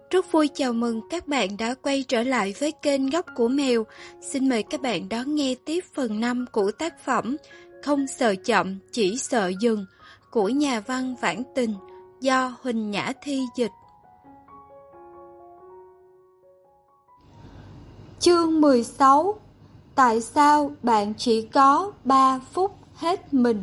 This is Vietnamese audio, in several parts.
Rất vui chào mừng các bạn đã quay trở lại với kênh Góc của Mèo. Xin mời các bạn đón nghe tiếp phần 5 của tác phẩm Không sợ chậm, chỉ sợ dừng của nhà văn Vãn Tình do Huỳnh Nhã Thi dịch. Chương 16. Tại sao bạn chỉ có 3 phút hết mình?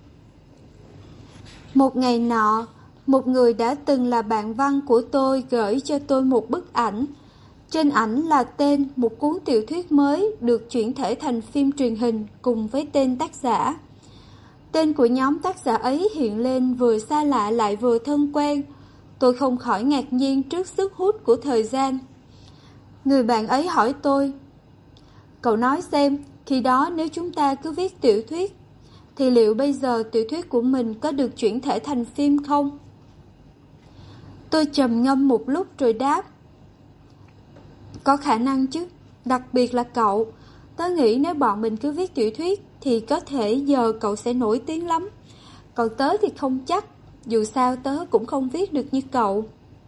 Một ngày nọ, một người đã từng là bạn văn của tôi gửi cho tôi một bức ảnh. Trên ảnh là tên một cuốn tiểu thuyết mới được chuyển thể thành phim truyền hình cùng với tên tác giả. Tên của nhóm tác giả ấy hiện lên vừa xa lạ lại vừa thân quen. Tôi không khỏi ngạc nhiên trước sức hút của thời gian. Người bạn ấy hỏi tôi: "Cậu nói xem, khi đó nếu chúng ta cứ viết tiểu thuyết, thì liệu bây giờ tiểu thuyết của mình có được chuyển thể thành phim không?" Tôi trầm ngâm một lúc rồi đáp: "Có khả năng chứ, đặc biệt là cậu. Tớ nghĩ nếu bọn mình cứ viết tiểu thuyết thì có thể giờ cậu sẽ nổi tiếng lắm. Còn tớ thì không chắc, dù sao tớ cũng không viết được như cậu."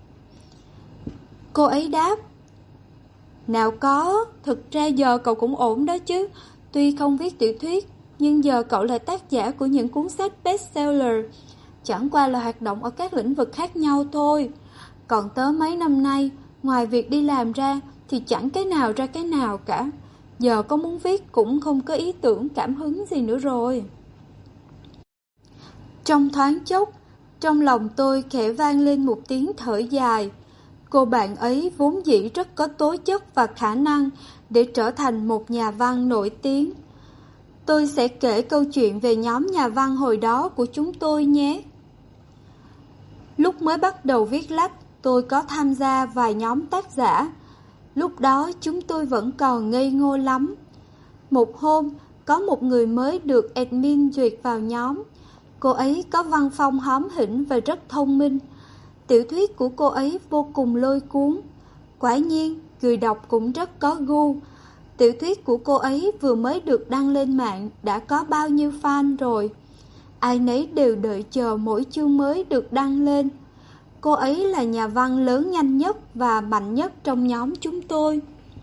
Cô ấy đáp: "Nào có, thực ra giờ cậu cũng ổn đó chứ. Tuy không viết tiểu thuyết, nhưng giờ cậu là tác giả của những cuốn sách bestseller. Chẳng qua là hoạt động ở các lĩnh vực khác nhau thôi. Còn tớ mấy năm nay, ngoài việc đi làm ra thì chẳng cái nào ra cái nào cả. Giờ có muốn viết cũng không có ý tưởng cảm hứng gì nữa rồi." Trong thoáng chốc, trong lòng tôi khẽ vang lên một tiếng thở dài. Cô bạn ấy vốn dĩ rất có tố chất và khả năng để trở thành một nhà văn nổi tiếng. Tôi sẽ kể câu chuyện về nhóm nhà văn hồi đó của chúng tôi nhé. Lúc mới bắt đầu viết lách, tôi có tham gia vài nhóm tác giả. Lúc đó chúng tôi vẫn còn ngây ngô lắm. Một hôm, có một người mới được admin duyệt vào nhóm. Cô ấy có văn phong hóm hỉnh và rất thông minh. Tiểu thuyết của cô ấy vô cùng lôi cuốn. Quả nhiên, người đọc cũng rất có gu. Tiểu thuyết của cô ấy vừa mới được đăng lên mạng đã có bao nhiêu fan rồi. Ai nấy đều đợi chờ mỗi chương mới được đăng lên. Cô ấy là nhà văn lớn nhanh nhất và mạnh nhất trong nhóm chúng tôi.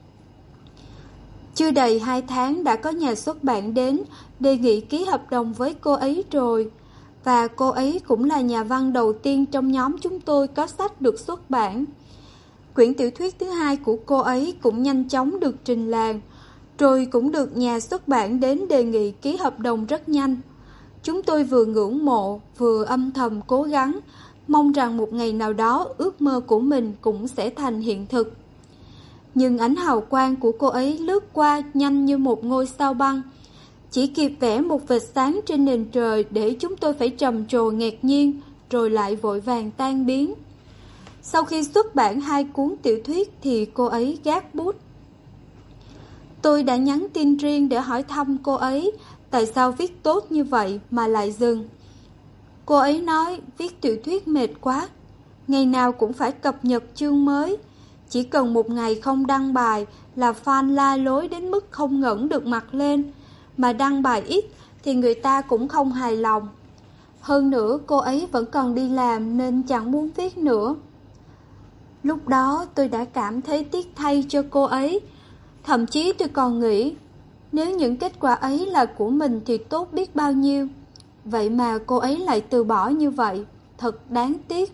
Chưa đầy 2 tháng đã có nhà xuất bản đến đề nghị ký hợp đồng với cô ấy rồi. Và cô ấy cũng là nhà văn đầu tiên trong nhóm chúng tôi có sách được xuất bản. Quyển tiểu thuyết thứ 2 của cô ấy cũng nhanh chóng được trình làng, rồi cũng được nhà xuất bản đến đề nghị ký hợp đồng rất nhanh. Chúng tôi vừa ngưỡng mộ, vừa âm thầm cố gắng, mong rằng một ngày nào đó ước mơ của mình cũng sẽ thành hiện thực. Nhưng ánh hào quang của cô ấy lướt qua nhanh như một ngôi sao băng, chỉ kịp vẽ một vệt sáng trên nền trời để chúng tôi phải trầm trồ ngạc nhiên, rồi lại vội vàng tan biến. Sau khi xuất bản 2 cuốn tiểu thuyết thì cô ấy gác bút. Tôi đã nhắn tin riêng để hỏi thăm cô ấy tại sao viết tốt như vậy mà lại dừng. Cô ấy nói viết tiểu thuyết mệt quá, ngày nào cũng phải cập nhật chương mới. Chỉ cần một ngày không đăng bài là fan la lối đến mức không ngẩng được mặt lên, mà đăng bài ít thì người ta cũng không hài lòng. Hơn nữa cô ấy vẫn còn đi làm nên chẳng muốn viết nữa. Lúc đó tôi đã cảm thấy tiếc thay cho cô ấy. Thậm chí tôi còn nghĩ, nếu những kết quả ấy là của mình thì tốt biết bao nhiêu. Vậy mà cô ấy lại từ bỏ như vậy, thật đáng tiếc.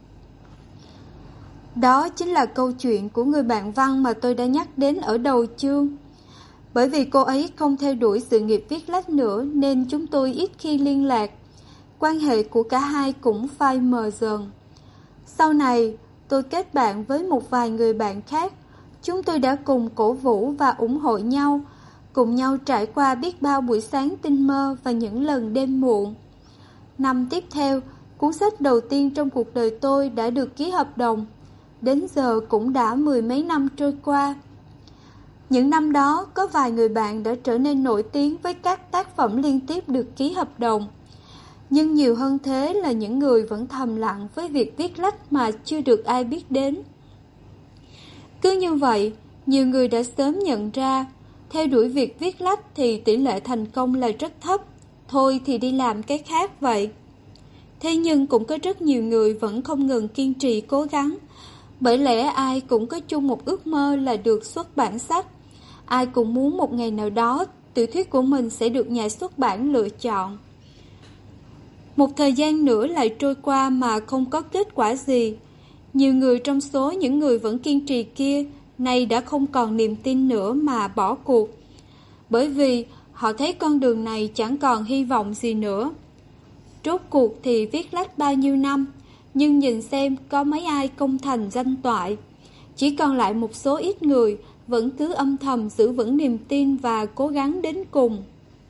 Đó chính là câu chuyện của người bạn văn mà tôi đã nhắc đến ở đầu chương. Bởi vì cô ấy không theo đuổi sự nghiệp viết lách nữa nên chúng tôi ít khi liên lạc. Quan hệ của cả hai cũng phai mờ dần. Sau này, tôi kết bạn với một vài người bạn khác. Chúng tôi đã cùng cổ vũ và ủng hộ nhau, cùng nhau trải qua biết bao buổi sáng tinh mơ và những lần đêm muộn. Năm tiếp theo, cuốn sách đầu tiên trong cuộc đời tôi đã được ký hợp đồng. Đến giờ cũng đã 10 mấy năm trôi qua. Những năm đó, có vài người bạn đã trở nên nổi tiếng với các tác phẩm liên tiếp được ký hợp đồng. Nhưng nhiều hơn thế là những người vẫn thầm lặng với việc viết lách mà chưa được ai biết đến. Cứ như vậy, nhiều người đã sớm nhận ra, theo đuổi việc viết lách thì tỷ lệ thành công là rất thấp, thôi thì đi làm cái khác vậy. Thế nhưng cũng có rất nhiều người vẫn không ngừng kiên trì cố gắng. Bởi lẽ ai cũng có chung một ước mơ là được xuất bản sách. Ai cũng muốn một ngày nào đó tiểu thuyết của mình sẽ được nhà xuất bản lựa chọn. Một thời gian nữa lại trôi qua mà không có kết quả gì. Nhiều người trong số những người vẫn kiên trì kia nay đã không còn niềm tin nữa mà bỏ cuộc. Bởi vì họ thấy con đường này chẳng còn hy vọng gì nữa. Rốt cuộc thì viết lách bao nhiêu năm, nhưng nhìn xem có mấy ai công thành danh toại. Chỉ còn lại một số ít người vẫn cứ âm thầm giữ vững niềm tin và cố gắng đến cùng.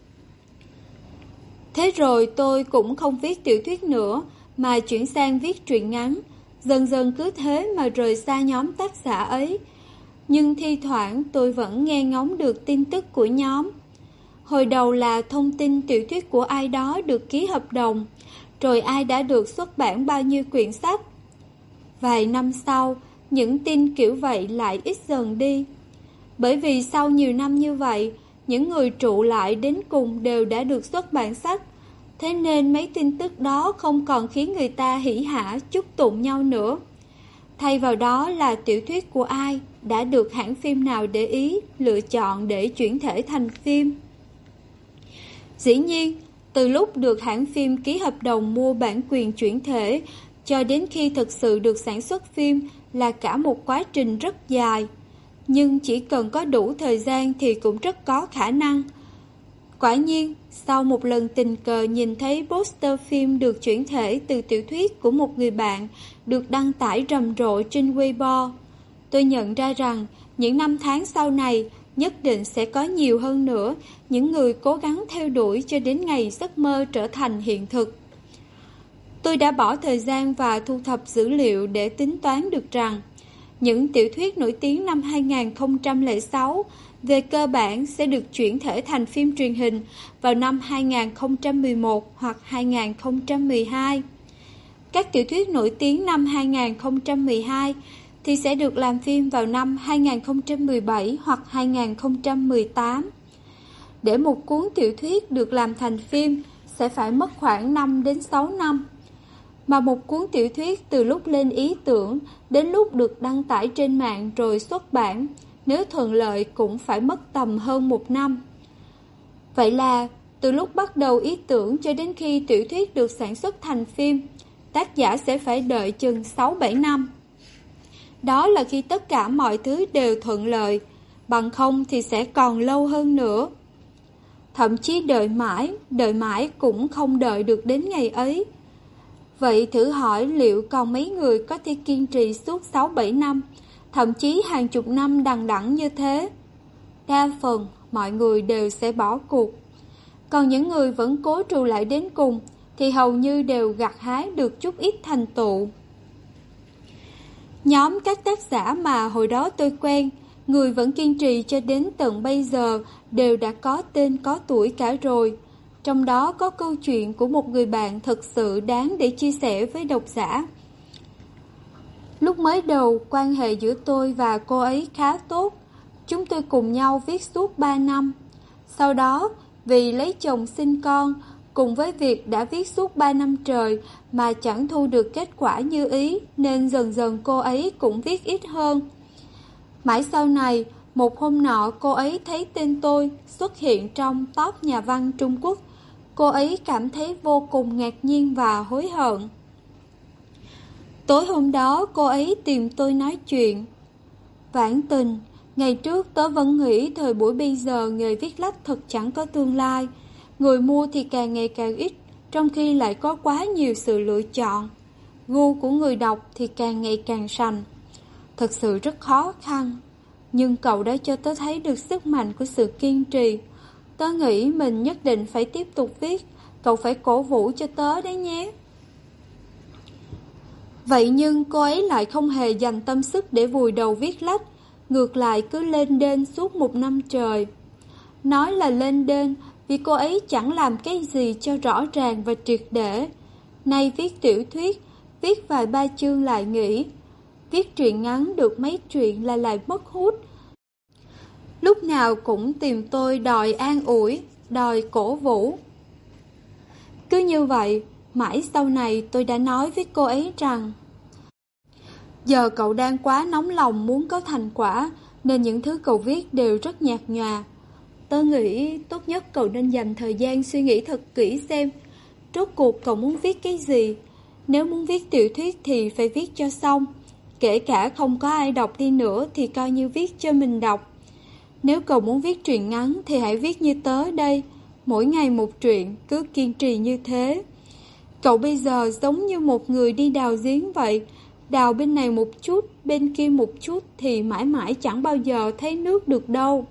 Thế rồi tôi cũng không viết tiểu thuyết nữa, mà chuyển sang viết truyện ngắn. Dần dần cứ thế mà rời xa nhóm tác giả ấy. Nhưng thi thoảng tôi vẫn nghe ngóng được tin tức của nhóm. Hồi đầu là thông tin tiểu thuyết của ai đó được ký hợp đồng, rồi ai đã được xuất bản bao nhiêu quyển sách. Vài năm sau, những tin kiểu vậy lại ít dần đi. Bởi vì sau nhiều năm như vậy, những người trụ lại đến cùng đều đã được xuất bản sách. Thế nên mấy tin tức đó không còn khiến người ta hỉ hả chúc tụng nhau nữa. Thay vào đó là tiểu thuyết của ai đã được hãng phim nào để ý lựa chọn để chuyển thể thành phim. Dĩ nhiên, từ lúc được hãng phim ký hợp đồng mua bản quyền chuyển thể cho đến khi thực sự được sản xuất phim là cả một quá trình rất dài. Nhưng chỉ cần có đủ thời gian thì cũng rất có khả năng. Quả nhiên, sau một lần tình cờ nhìn thấy poster phim được chuyển thể từ tiểu thuyết của một người bạn được đăng tải rầm rộ trên Weibo, tôi nhận ra rằng những năm tháng sau này nhất định sẽ có nhiều hơn nữa những người cố gắng theo đuổi cho đến ngày giấc mơ trở thành hiện thực. Tôi đã bỏ thời gian và thu thập dữ liệu để tính toán được rằng những tiểu thuyết nổi tiếng năm 2006 về cơ bản sẽ được chuyển thể thành phim truyền hình vào năm 2011 hoặc 2012. Các tiểu thuyết nổi tiếng năm 2012 thì sẽ được làm phim vào năm 2017 hoặc 2018. Để một cuốn tiểu thuyết được làm thành phim sẽ phải mất khoảng 5 đến 6 năm. Mà một cuốn tiểu thuyết từ lúc lên ý tưởng đến lúc được đăng tải trên mạng rồi xuất bản, nếu thuận lợi cũng phải mất tầm hơn 1 năm. Vậy là từ lúc bắt đầu ý tưởng cho đến khi tiểu thuyết được sản xuất thành phim, tác giả sẽ phải đợi chừng 6-7 năm. Đó là khi tất cả mọi thứ đều thuận lợi, bằng không thì sẽ còn lâu hơn nữa. Thậm chí đợi mãi cũng không đợi được đến ngày ấy. Vậy thử hỏi liệu còn mấy người có thể kiên trì suốt 6-7 năm, thậm chí hàng chục năm đằng đẵng như thế? Đa phần mọi người đều sẽ bỏ cuộc. Còn những người vẫn cố trụ lại đến cùng thì hầu như đều gặt hái được chút ít thành tựu. Nhóm các tác giả mà hồi đó tôi quen, người vẫn kiên trì cho đến tận bây giờ đều đã có tên có tuổi cả rồi. Trong đó có câu chuyện của một người bạn thực sự đáng để chia sẻ với độc giả. Lúc mới đầu, quan hệ giữa tôi và cô ấy khá tốt. Chúng tôi cùng nhau viết suốt 3 năm. Sau đó, vì lấy chồng sinh con, cùng với việc đã viết suốt 3 năm trời mà chẳng thu được kết quả như ý, nên dần dần cô ấy cũng viết ít hơn. Mãi sau này, một hôm nọ cô ấy thấy tên tôi xuất hiện trong top nhà văn Trung Quốc. Cô ấy cảm thấy vô cùng ngạc nhiên và hối hận. Tối hôm đó cô ấy tìm tôi nói chuyện. Vãn tình, ngày trước tớ vẫn nghĩ thời buổi bây giờ nghề viết lách thật chẳng có tương lai. Người mua thì càng ngày càng ít, trong khi lại có quá nhiều sự lựa chọn. Gu của người đọc thì càng ngày càng sành. Thật sự rất khó khăn. Nhưng cậu đã cho tớ thấy được sức mạnh của sự kiên trì. Tớ nghĩ mình nhất định phải tiếp tục viết. Cậu phải cổ vũ cho tớ đấy nhé. Vậy nhưng cô ấy lại không hề dành tâm sức để vùi đầu viết lách. Ngược lại cứ lên đên suốt 1 năm trời. Nói là lên đên vì cô ấy chẳng làm cái gì cho rõ ràng và triệt để. Nay viết tiểu thuyết, viết vài 3 chương lại nghỉ. Viết truyện ngắn được mấy chuyện là lại mất hút. Lúc nào cũng tìm tôi đòi an ủi, đòi cổ vũ. Cứ như vậy, mãi sau này tôi đã nói với cô ấy rằng Giờ cậu đang quá nóng lòng muốn có thành quả, nên những thứ cậu viết đều rất nhạt nhòa. Tớ nghĩ tốt nhất cậu nên dành thời gian suy nghĩ thật kỹ xem rốt cuộc cậu muốn viết cái gì. Nếu muốn viết tiểu thuyết thì phải viết cho xong. Kể cả không có ai đọc đi nữa thì coi như viết cho mình đọc. Nếu cậu muốn viết truyện ngắn thì hãy viết như tớ đây, mỗi ngày một truyện, cứ kiên trì như thế. Cậu bây giờ giống như một người đi đào giếng vậy, đào bên này một chút, bên kia một chút thì mãi mãi chẳng bao giờ thấy nước được đâu.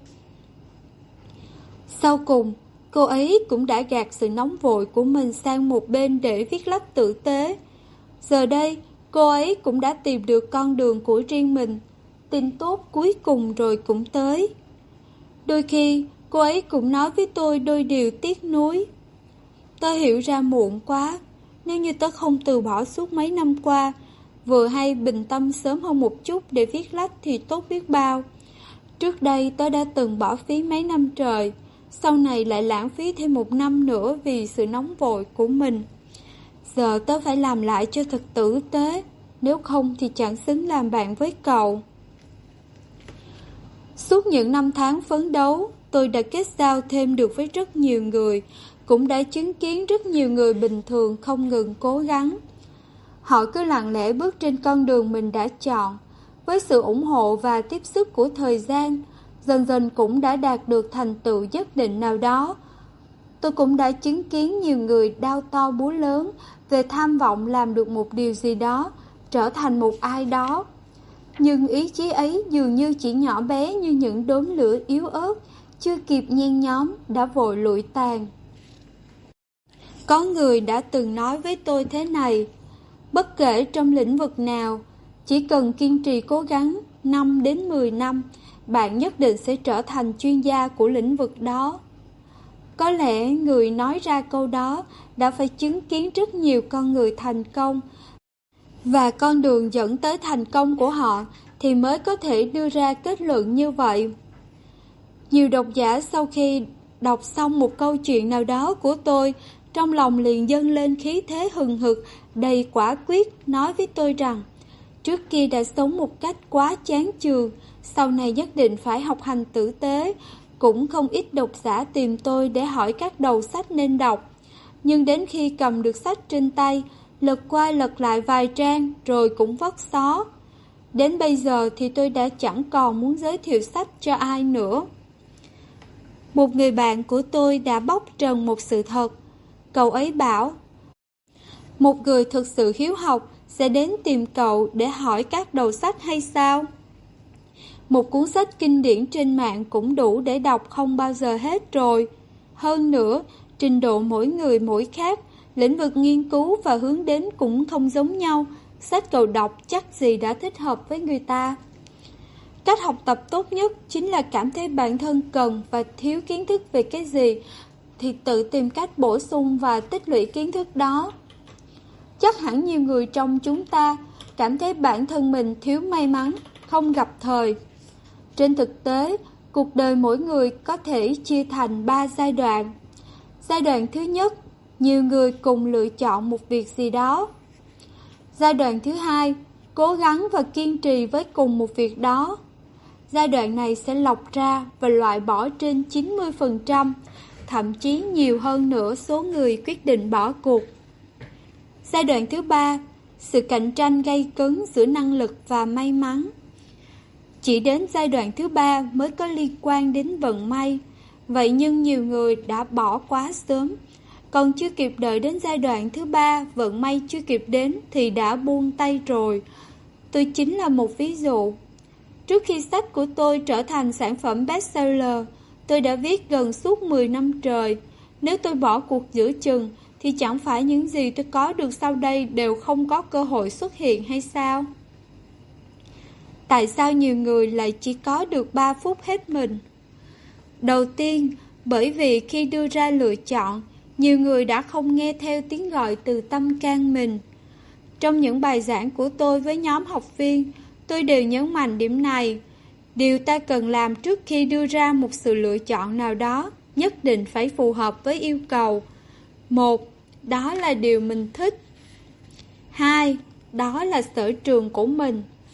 Sau cùng, cô ấy cũng đã gạt sự nóng vội của mình sang một bên để viết lách tử tế. Giờ đây, cô ấy cũng đã tìm được con đường của riêng mình. Tin tốt cuối cùng rồi cũng tới. Đôi khi, cô ấy cũng nói với tôi đôi điều tiếc nuối. Tớ hiểu ra muộn quá. Nếu như tớ không từ bỏ suốt mấy năm qua, vừa hay bình tâm sớm hơn một chút để viết lách thì tốt biết bao. Trước đây tớ đã từng bỏ phí mấy năm trời, sau này lại lãng phí thêm 1 năm nữa vì sự nóng vội của mình. Giờ tớ phải làm lại cho thật tử tế, nếu không thì chẳng xứng làm bạn với cậu. Suốt những năm tháng phấn đấu, tôi đã kết giao thêm được với rất nhiều người, cũng đã chứng kiến rất nhiều người bình thường không ngừng cố gắng. Họ cứ lặng lẽ bước trên con đường mình đã chọn, với sự ủng hộ và tiếp sức của thời gian, dần dần cũng đã đạt được thành tựu nhất định nào đó. Tôi cũng đã chứng kiến nhiều người đao to búa lớn về tham vọng làm được một điều gì đó, trở thành một ai đó. Nhưng ý chí ấy dường như chỉ nhỏ bé như những đốm lửa yếu ớt, chưa kịp nhen nhóm đã vội lụi tàn. Có người đã từng nói với tôi thế này: bất kể trong lĩnh vực nào, chỉ cần kiên trì cố gắng 5 đến 10 năm, bạn nhất định sẽ trở thành chuyên gia của lĩnh vực đó. Có lẽ người nói ra câu đó đã phải chứng kiến rất nhiều con người thành công, và con đường dẫn tới thành công của họ thì mới có thể đưa ra kết luận như vậy. Nhiều độc giả sau khi đọc xong một câu chuyện nào đó của tôi, trong lòng liền dâng lên khí thế hừng hực, đầy quả quyết, nói với tôi rằng trước kia đã sống một cách quá chán chường, sau này nhất định phải học hành tử tế. Cũng không ít độc giả tìm tôi để hỏi các đầu sách nên đọc. Nhưng đến khi cầm được sách trên tay, lật qua lật lại vài trang rồi cũng vứt xó. Đến bây giờ thì tôi đã chẳng còn muốn giới thiệu sách cho ai nữa. Một người bạn của tôi đã bóc trần một sự thật. Cậu ấy bảo, một người thực sự hiếu học sẽ đến tìm cậu để hỏi các đầu sách hay sao? Một cuốn sách kinh điển trên mạng cũng đủ để đọc không bao giờ hết rồi. Hơn nữa, trình độ mỗi người mỗi khác, lĩnh vực nghiên cứu và hướng đến cũng không giống nhau. Sách cậu đọc chắc gì đã thích hợp với người ta. Cách học tập tốt nhất chính là cảm thấy bản thân cần và thiếu kiến thức về cái gì thì tự tìm cách bổ sung và tích lũy kiến thức đó. Chắc hẳn nhiều người trong chúng ta cảm thấy bản thân mình thiếu may mắn, không gặp thời. Trên thực tế, cuộc đời mỗi người có thể chia thành 3 giai đoạn. Giai đoạn thứ nhất, nhiều người cùng lựa chọn một việc gì đó. Giai đoạn thứ hai, cố gắng và kiên trì với cùng một việc đó. Giai đoạn này sẽ lọc ra và loại bỏ trên 90%, thậm chí nhiều hơn nữa số người quyết định bỏ cuộc. Giai đoạn thứ ba, sự cạnh tranh gay cấn giữa năng lực và may mắn. Chỉ đến giai đoạn thứ ba mới có liên quan đến vận may. Vậy nhưng nhiều người đã bỏ quá sớm. Còn chưa kịp đợi đến giai đoạn thứ ba, vận may chưa kịp đến thì đã buông tay rồi. Tôi chính là một ví dụ. Trước khi sách của tôi trở thành sản phẩm bestseller, tôi đã viết gần suốt 10 năm trời. Nếu tôi bỏ cuộc giữa chừng, thì chẳng phải những gì tôi có được sau đây đều không có cơ hội xuất hiện hay sao? Tại sao nhiều người lại chỉ có được 3 phút hết mình? Đầu tiên, bởi vì khi đưa ra lựa chọn, nhiều người đã không nghe theo tiếng gọi từ tâm can mình. Trong những bài giảng của tôi với nhóm học viên, tôi đều nhấn mạnh điểm này. Điều ta cần làm trước khi đưa ra một sự lựa chọn nào đó nhất định phải phù hợp với yêu cầu. 1. Đó là điều mình thích. 2. Đó là sở trường của mình.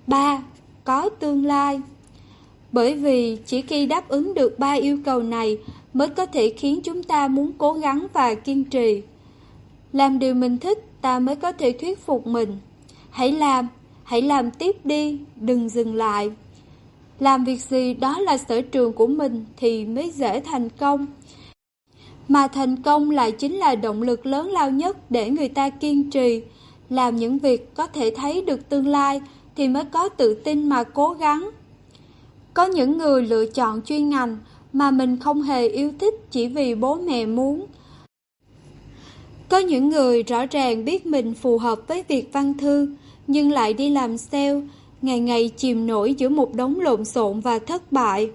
3. Có tương lai. Bởi vì chỉ khi đáp ứng được 3 yêu cầu này mới có thể khiến chúng ta muốn cố gắng và kiên trì. Làm điều mình thích, ta mới có thể thuyết phục mình. Hãy làm tiếp đi, đừng dừng lại. Làm việc gì đó là sở trường của mình thì mới dễ thành công. Mà thành công lại chính là động lực lớn lao nhất để người ta kiên trì. Làm những việc có thể thấy được tương lai thì mới có tự tin mà cố gắng. Có những người lựa chọn chuyên ngành mà mình không hề yêu thích chỉ vì bố mẹ muốn. Có những người rõ ràng biết mình phù hợp với việc văn thư, nhưng lại đi làm sale, ngày ngày chìm nổi giữa một đống lộn xộn và thất bại.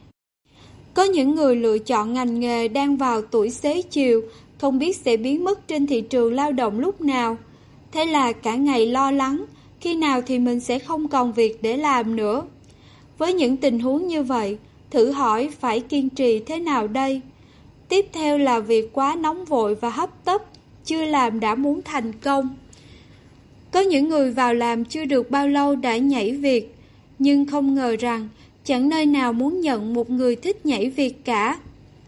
Có những người lựa chọn ngành nghề đang vào tuổi xế chiều, không biết sẽ biến mất trên thị trường lao động lúc nào. Thế là cả ngày lo lắng, khi nào thì mình sẽ không còn việc để làm nữa. Với những tình huống như vậy, thử hỏi phải kiên trì thế nào đây? Tiếp theo là việc quá nóng vội và hấp tấp, chưa làm đã muốn thành công. Có những người vào làm chưa được bao lâu đã nhảy việc, nhưng không ngờ rằng chẳng nơi nào muốn nhận một người thích nhảy việc cả.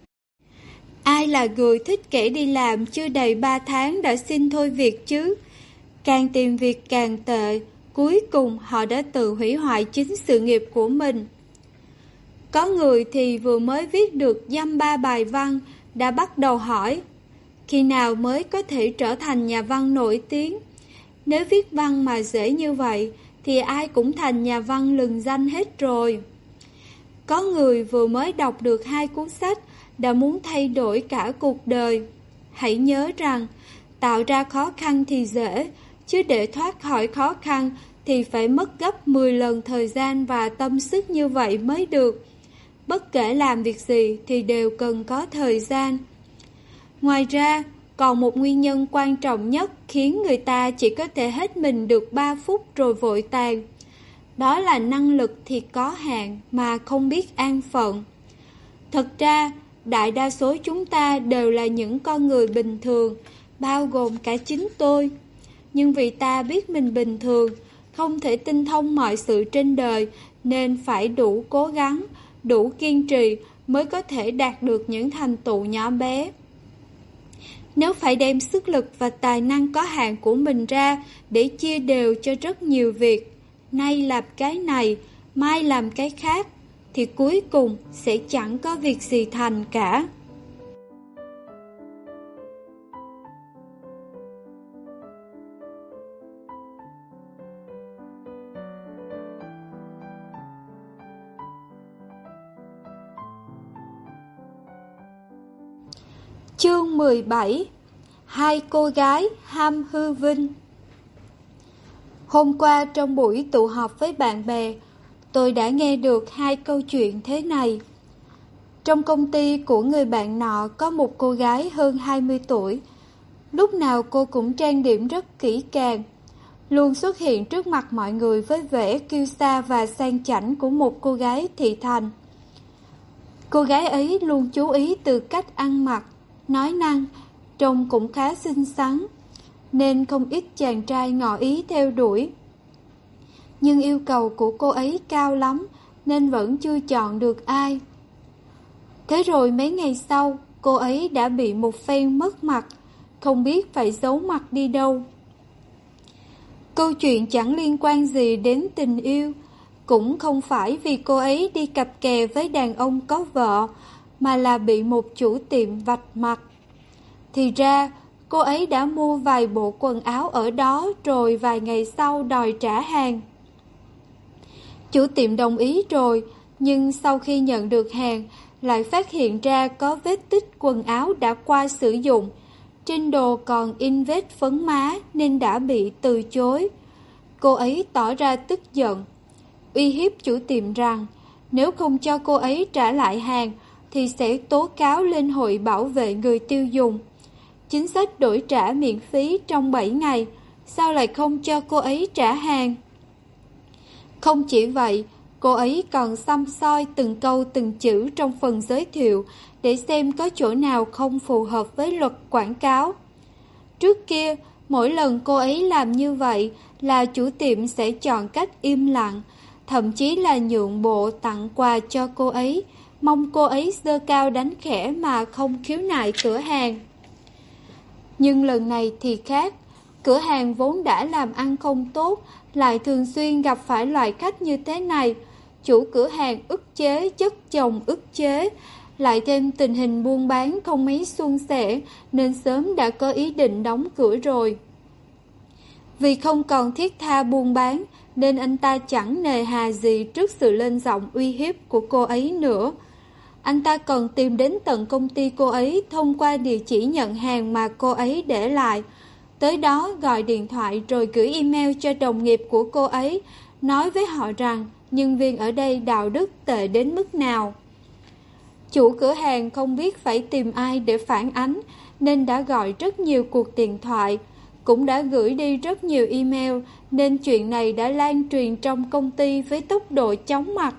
Ai là người thích kẻ đi làm chưa đầy 3 tháng đã xin thôi việc chứ? Càng tìm việc càng tệ, cuối cùng họ đã tự hủy hoại chính sự nghiệp của mình. Có người thì vừa mới viết được dăm ba bài văn đã bắt đầu hỏi khi nào mới có thể trở thành nhà văn nổi tiếng. Nếu viết văn mà dễ như vậy thì ai cũng thành nhà văn lừng danh hết rồi. Có người vừa mới đọc được 2 cuốn sách đã muốn thay đổi cả cuộc đời. Hãy nhớ rằng tạo ra khó khăn thì dễ, chứ để thoát khỏi khó khăn thì phải mất gấp 10 lần thời gian và tâm sức như vậy mới được. Bất kể làm việc gì thì đều cần có thời gian. Ngoài ra, còn một nguyên nhân quan trọng nhất khiến người ta chỉ có thể hết mình được 3 phút rồi vội tàn. Đó là năng lực thì có hạn mà không biết an phận. Thật ra, đại đa số chúng ta đều là những con người bình thường, bao gồm cả chính tôi. Nhưng vì ta biết mình bình thường, không thể tinh thông mọi sự trên đời, nên phải đủ cố gắng, đủ kiên trì mới có thể đạt được những thành tựu nhỏ bé. Nếu phải đem sức lực và tài năng có hạn của mình ra để chia đều cho rất nhiều việc, nay làm cái này, mai làm cái khác, thì cuối cùng sẽ chẳng có việc gì thành cả. Chương 17. 2 cô gái ham hư vinh. Hôm qua trong buổi tụ họp với bạn bè, tôi đã nghe được 2 câu chuyện thế này. Trong công ty của người bạn nọ có một cô gái hơn 20 tuổi. Lúc nào cô cũng trang điểm rất kỹ càng, luôn xuất hiện trước mặt mọi người với vẻ kiêu sa và sang chảnh của một cô gái thị thành. Cô gái ấy luôn chú ý từ cách ăn mặc, nói năng, trông cũng khá xinh xắn, nên không ít chàng trai ngỏ ý theo đuổi. Nhưng yêu cầu của cô ấy cao lắm, nên vẫn chưa chọn được ai. Thế rồi mấy ngày sau, cô ấy đã bị một phen mất mặt, không biết phải giấu mặt đi đâu. Câu chuyện chẳng liên quan gì đến tình yêu, cũng không phải vì cô ấy đi cặp kè với đàn ông có vợ, mà là bị một chủ tiệm vạch mặt. Thì ra, cô ấy đã mua vài bộ quần áo ở đó rồi vài ngày sau đòi trả hàng. Chủ tiệm đồng ý rồi, nhưng sau khi nhận được hàng, lại phát hiện ra có vết tích quần áo đã qua sử dụng. Trên đồ còn in vết phấn má nên đã bị từ chối. Cô ấy tỏ ra tức giận, uy hiếp chủ tiệm rằng nếu không cho cô ấy trả lại hàng thì sẽ tố cáo lên Hội Bảo vệ người tiêu dùng. Chính sách đổi trả miễn phí trong 7 ngày, sao lại không cho cô ấy trả hàng? Không chỉ vậy, cô ấy còn xăm soi từng câu từng chữ trong phần giới thiệu để xem có chỗ nào không phù hợp với luật quảng cáo. Trước kia, Mỗi lần cô ấy làm như vậy là chủ tiệm sẽ chọn cách im lặng, thậm chí là nhượng bộ tặng quà cho cô ấy, mong cô ấy giơ cao đánh khẽ mà không khiếu nại cửa hàng. Nhưng lần này thì khác, cửa hàng vốn đã làm ăn không tốt, lại thường xuyên gặp phải loại khách như thế này. Chủ cửa hàng ức chế chất chồng ức chế, lại thêm tình hình buôn bán không mấy suôn sẻ nên sớm đã có ý định đóng cửa rồi. Vì không còn thiết tha buôn bán nên anh ta chẳng nề hà gì trước sự lên giọng uy hiếp của cô ấy nữa. Anh ta còn tìm đến tận công ty cô ấy thông qua địa chỉ nhận hàng mà cô ấy để lại. Tới đó gọi điện thoại rồi gửi email cho đồng nghiệp của cô ấy, nói với họ rằng nhân viên ở đây đạo đức tệ đến mức nào. Chủ cửa hàng không biết phải tìm ai để phản ánh nên đã gọi rất nhiều cuộc điện thoại, cũng đã gửi đi rất nhiều email nên chuyện này đã lan truyền trong công ty với tốc độ chóng mặt.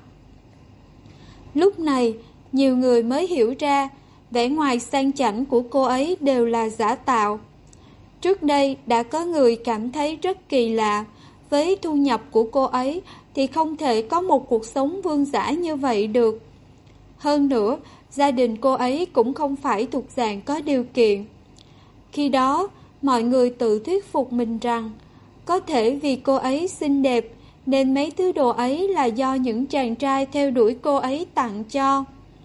Lúc này, nhiều người mới hiểu ra vẻ ngoài sang chảnh của cô ấy đều là giả tạo. Trước đây đã có người cảm thấy rất kỳ lạ, với thu nhập của cô ấy thì không thể có một cuộc sống vương dã như vậy được. Hơn nữa, gia đình cô ấy cũng không phải thuộc dạng có điều kiện. Khi đó, mọi người tự thuyết phục mình rằng có thể vì cô ấy xinh đẹp nên mấy thứ đồ ấy là do những chàng trai theo đuổi cô ấy tặng cho.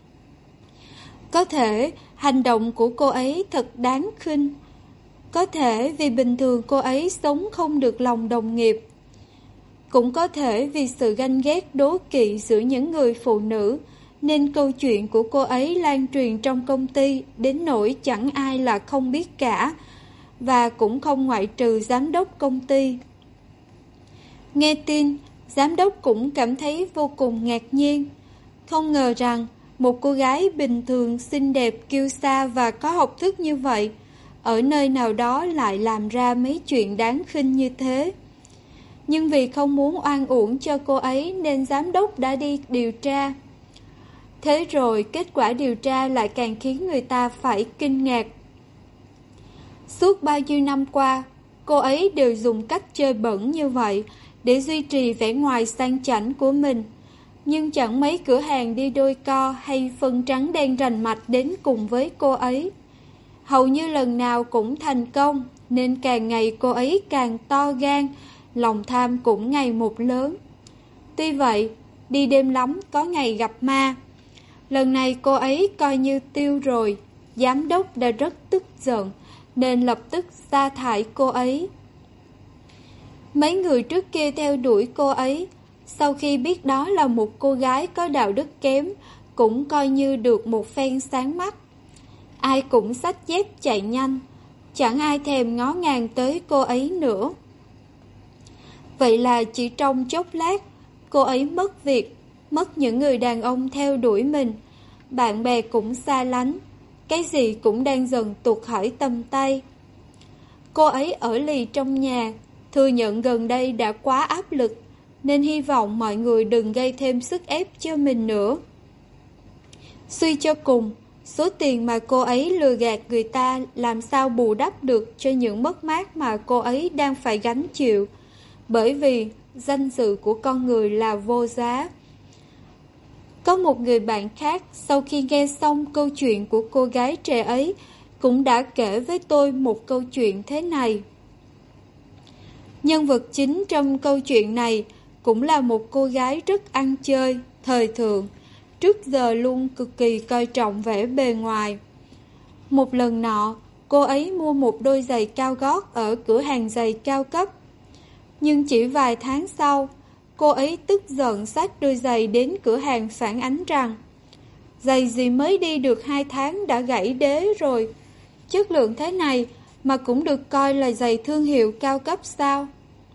Có thể hành động của cô ấy thật đáng khinh. Có thể vì bình thường cô ấy sống không được lòng đồng nghiệp. Cũng có thể vì sự ganh ghét đố kỵ giữa những người phụ nữ nên câu chuyện của cô ấy lan truyền trong công ty đến nỗi chẳng ai là không biết cả, và cũng không ngoại trừ giám đốc công ty. Nghe tin, giám đốc cũng cảm thấy vô cùng ngạc nhiên. Không ngờ rằng một cô gái bình thường, xinh đẹp, kiêu sa và có học thức như vậy, ở nơi nào đó lại làm ra mấy chuyện đáng khinh như thế. Nhưng vì không muốn oan uổng cho cô ấy nên giám đốc đã đi điều tra. Thế rồi kết quả điều tra lại càng khiến người ta phải kinh ngạc. Suốt bao nhiêu năm qua, cô ấy đều dùng cách chơi bẩn như vậy để duy trì vẻ ngoài sang chảnh của mình. Nhưng chẳng mấy cửa hàng đi đôi co hay phân trắng đen rành mạch đến cùng với cô ấy. Hầu như lần nào cũng thành công, nên càng ngày cô ấy càng to gan, lòng tham cũng ngày một lớn. Tuy vậy, đi đêm lắm có ngày gặp ma. Lần này cô ấy coi như tiêu rồi, giám đốc đã rất tức giận, nên lập tức sa thải cô ấy. Mấy người trước kia theo đuổi cô ấy, sau khi biết đó là một cô gái có đạo đức kém, cũng coi như được một phen sáng mắt. Ai cũng xách dép chạy nhanh, chẳng ai thèm ngó ngàng tới cô ấy nữa. Vậy là chỉ trong chốc lát, cô ấy mất việc, mất những người đàn ông theo đuổi mình. Bạn bè cũng xa lánh, cái gì cũng đang dần tuột khỏi tầm tay. Cô ấy ở lì trong nhà, thừa nhận gần đây đã quá áp lực, nên hy vọng mọi người đừng gây thêm sức ép cho mình nữa. Suy cho cùng, số tiền mà cô ấy lừa gạt người ta làm sao bù đắp được cho những mất mát mà cô ấy đang phải gánh chịu, bởi vì danh dự của con người là vô giá. Có một người bạn khác sau khi nghe xong câu chuyện của cô gái trẻ ấy cũng đã kể với tôi một câu chuyện thế này. Nhân vật chính trong câu chuyện này cũng là một cô gái rất ăn chơi, thời thượng, trước giờ luôn cực kỳ coi trọng vẻ bề ngoài. Một lần nọ, cô ấy mua một đôi giày cao gót ở cửa hàng giày cao cấp. Nhưng chỉ vài tháng sau, cô ấy tức giận xách đôi giày đến cửa hàng phản ánh rằng giày gì mới đi được 2 tháng đã gãy đế rồi. Chất lượng thế này mà cũng được coi là giày thương hiệu cao cấp sao?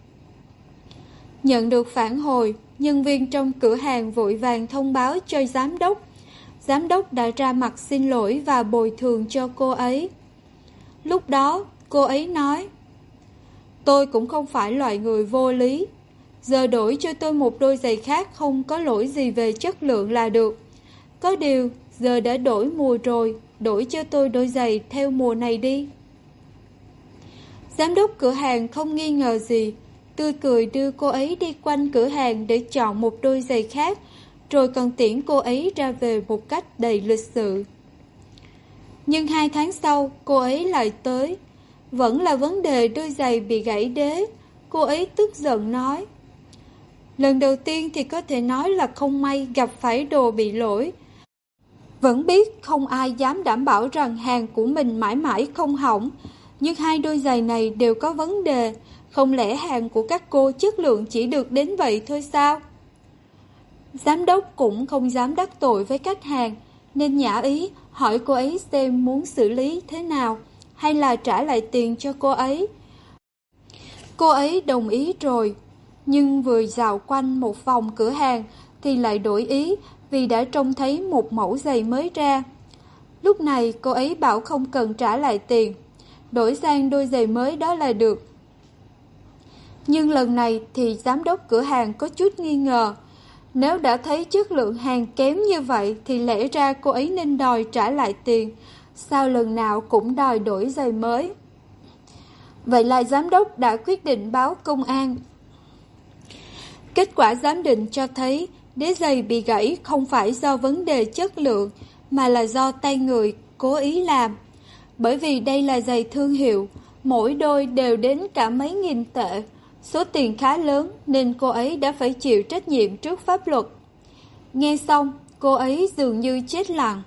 Nhận được phản hồi, nhân viên trong cửa hàng vội vàng thông báo cho giám đốc. Giám đốc đã ra mặt xin lỗi và bồi thường cho cô ấy. Lúc đó, cô ấy nói: "Tôi cũng không phải loại người vô lý. Giờ đổi cho tôi một đôi giày khác không có lỗi gì về chất lượng là được. Có điều, giờ đã đổi mùa rồi, đổi cho tôi đôi giày theo mùa này đi." Giám đốc cửa hàng không nghi ngờ gì, tươi cười đưa cô ấy đi quanh cửa hàng để chọn một đôi giày khác, rồi còn tiễn cô ấy ra về một cách đầy lịch sự. Nhưng 2 tháng sau, cô ấy lại tới. Vẫn là vấn đề đôi giày bị gãy đế. Cô ấy tức giận nói: lần đầu tiên thì có thể nói là không may gặp phải đồ bị lỗi. Vẫn biết không ai dám đảm bảo rằng hàng của mình mãi mãi không hỏng. Nhưng 2 đôi giày này đều có vấn đề. Không lẽ hàng của các cô chất lượng chỉ được đến vậy thôi sao? Giám đốc cũng không dám đắc tội với khách hàng, nên nhã ý hỏi cô ấy xem muốn xử lý thế nào, hay là trả lại tiền cho cô ấy. Cô ấy đồng ý rồi, nhưng vừa dạo quanh một vòng cửa hàng thì lại đổi ý vì đã trông thấy một mẫu giày mới ra. Lúc này cô ấy bảo không cần trả lại tiền, đổi sang đôi giày mới đó là được. Nhưng lần này thì giám đốc cửa hàng có chút nghi ngờ. Nếu đã thấy chất lượng hàng kém như vậy thì lẽ ra cô ấy nên đòi trả lại tiền. Sao lần nào cũng đòi đổi giày mới? Vậy là giám đốc đã quyết định báo công an. Kết quả giám định cho thấy đế giày bị gãy không phải do vấn đề chất lượng, mà là do tay người cố ý làm. Bởi vì đây là giày thương hiệu, mỗi đôi đều đến cả mấy nghìn tệ. Số tiền khá lớn nên cô ấy đã phải chịu trách nhiệm trước pháp luật. Nghe xong, cô ấy dường như chết lặng.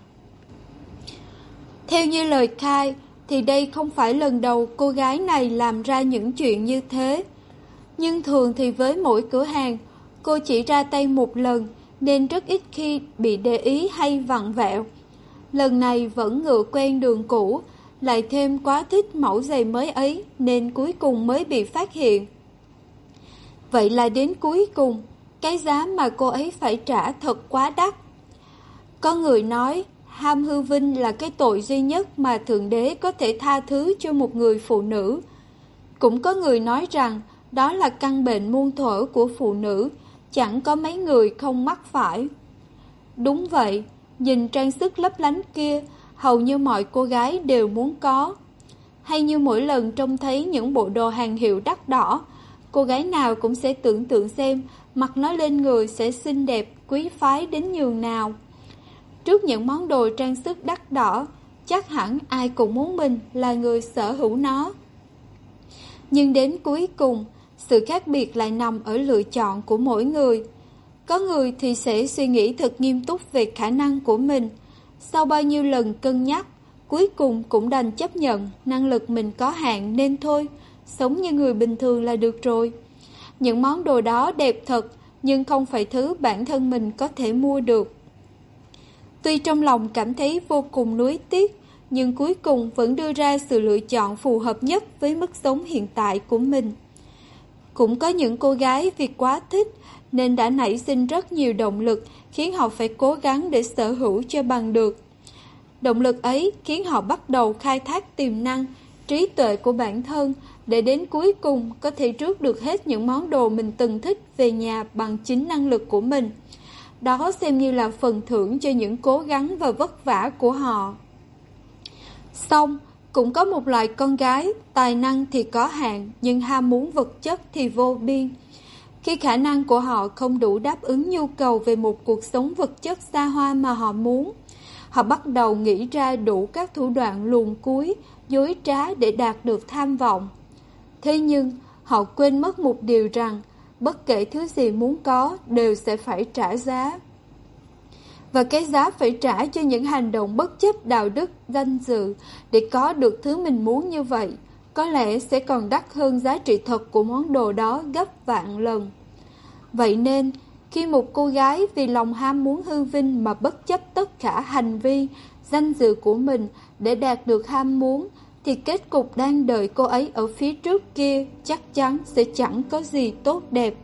Theo như lời khai thì đây không phải lần đầu cô gái này làm ra những chuyện như thế. Nhưng thường thì với mỗi cửa hàng, cô chỉ ra tay một lần nên rất ít khi bị để ý hay vặn vẹo. Lần này vẫn ngựa quen đường cũ, lại thêm quá thích mẫu giày mới ấy nên cuối cùng mới bị phát hiện. Vậy là đến cuối cùng, cái giá mà cô ấy phải trả thật quá đắt. Có người nói ham hư vinh là cái tội duy nhất mà Thượng Đế có thể tha thứ cho một người phụ nữ. Cũng có người nói rằng đó là căn bệnh muôn thuở của phụ nữ, chẳng có mấy người không mắc phải. Đúng vậy, nhìn trang sức lấp lánh kia, hầu như mọi cô gái đều muốn có. Hay như mỗi lần trông thấy những bộ đồ hàng hiệu đắt đỏ, cô gái nào cũng sẽ tưởng tượng xem mặc nó lên người sẽ xinh đẹp, quý phái đến nhường nào. Trước những món đồ trang sức đắt đỏ, chắc hẳn ai cũng muốn mình là người sở hữu nó. Nhưng đến cuối cùng, sự khác biệt lại nằm ở lựa chọn của mỗi người. Có người thì sẽ suy nghĩ thật nghiêm túc về khả năng của mình. Sau bao nhiêu lần cân nhắc, cuối cùng cũng đành chấp nhận năng lực mình có hạn nên thôi, sống như người bình thường là được rồi. Những món đồ đó đẹp thật, nhưng không phải thứ bản thân mình có thể mua được. Tuy trong lòng cảm thấy vô cùng nuối tiếc, nhưng cuối cùng vẫn đưa ra sự lựa chọn phù hợp nhất với mức sống hiện tại của mình. Cũng có những cô gái vì quá thích nên đã nảy sinh rất nhiều động lực khiến họ phải cố gắng để sở hữu cho bằng được. Động lực ấy khiến họ bắt đầu khai thác tiềm năng, trí tuệ của bản thân để đến cuối cùng có thể rước được hết những món đồ mình từng thích về nhà bằng chính năng lực của mình. Đó xem như là phần thưởng cho những cố gắng và vất vả của họ. Xong, cũng có một loại con gái, tài năng thì có hạn, nhưng ham muốn vật chất thì vô biên. Khi khả năng của họ không đủ đáp ứng nhu cầu về một cuộc sống vật chất xa hoa mà họ muốn, họ bắt đầu nghĩ ra đủ các thủ đoạn luồn cúi, dối trá để đạt được tham vọng. Thế nhưng, họ quên mất một điều rằng, bất kể thứ gì muốn có đều sẽ phải trả giá. Và cái giá phải trả cho những hành động bất chấp đạo đức, danh dự để có được thứ mình muốn như vậy, có lẽ sẽ còn đắt hơn giá trị thật của món đồ đó gấp vạn lần. Vậy nên, khi một cô gái vì lòng ham muốn hư vinh mà bất chấp tất cả hành vi, danh dự của mình để đạt được ham muốn, thì kết cục đang đợi cô ấy ở phía trước kia chắc chắn sẽ chẳng có gì tốt đẹp.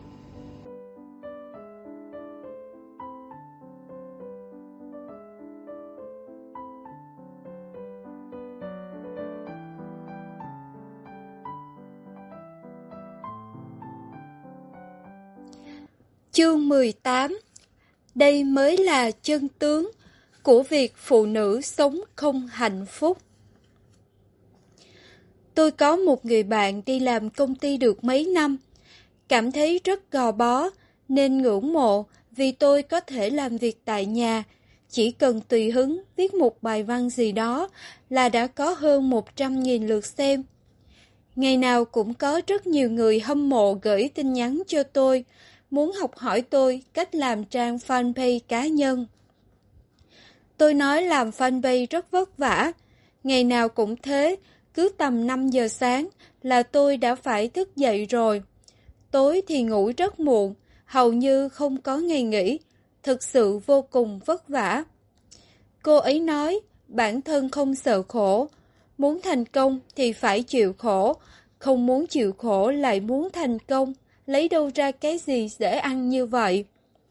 Chương 18. Đây mới là chân tướng của việc phụ nữ sống không hạnh phúc. Tôi có một người bạn đi làm công ty được mấy năm, cảm thấy rất gò bó nên ngưỡng mộ vì tôi có thể làm việc tại nhà, chỉ cần tùy hứng viết một bài văn gì đó là đã có hơn 100.000 lượt xem. Ngày nào cũng có rất nhiều người hâm mộ gửi tin nhắn cho tôi, muốn học hỏi tôi cách làm trang fanpage cá nhân. Tôi nói làm fanpage rất vất vả, ngày nào cũng thế, cứ tầm 5 giờ sáng là tôi đã phải thức dậy rồi. Tối thì ngủ rất muộn, hầu như không có ngày nghỉ, thực sự vô cùng vất vả. Cô ấy nói, bản thân không sợ khổ, muốn thành công thì phải chịu khổ, không muốn chịu khổ lại muốn thành công, lấy đâu ra cái gì dễ ăn như vậy.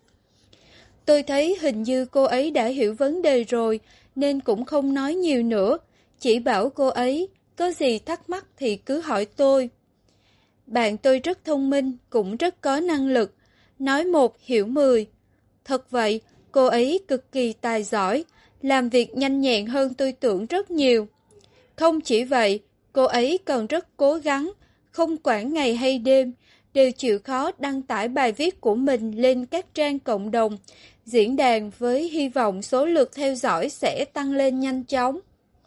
Tôi thấy hình như cô ấy đã hiểu vấn đề rồi, nên cũng không nói nhiều nữa, chỉ bảo cô ấy, có gì thắc mắc thì cứ hỏi tôi. Bạn tôi rất thông minh, cũng rất có năng lực, nói một hiểu 10. Thật vậy, cô ấy cực kỳ tài giỏi, làm việc nhanh nhẹn hơn tôi tưởng rất nhiều. Không chỉ vậy, cô ấy còn rất cố gắng, không quản ngày hay đêm, đều chịu khó đăng tải bài viết của mình lên các trang cộng đồng, diễn đàn với hy vọng số lượt theo dõi sẽ tăng lên nhanh chóng.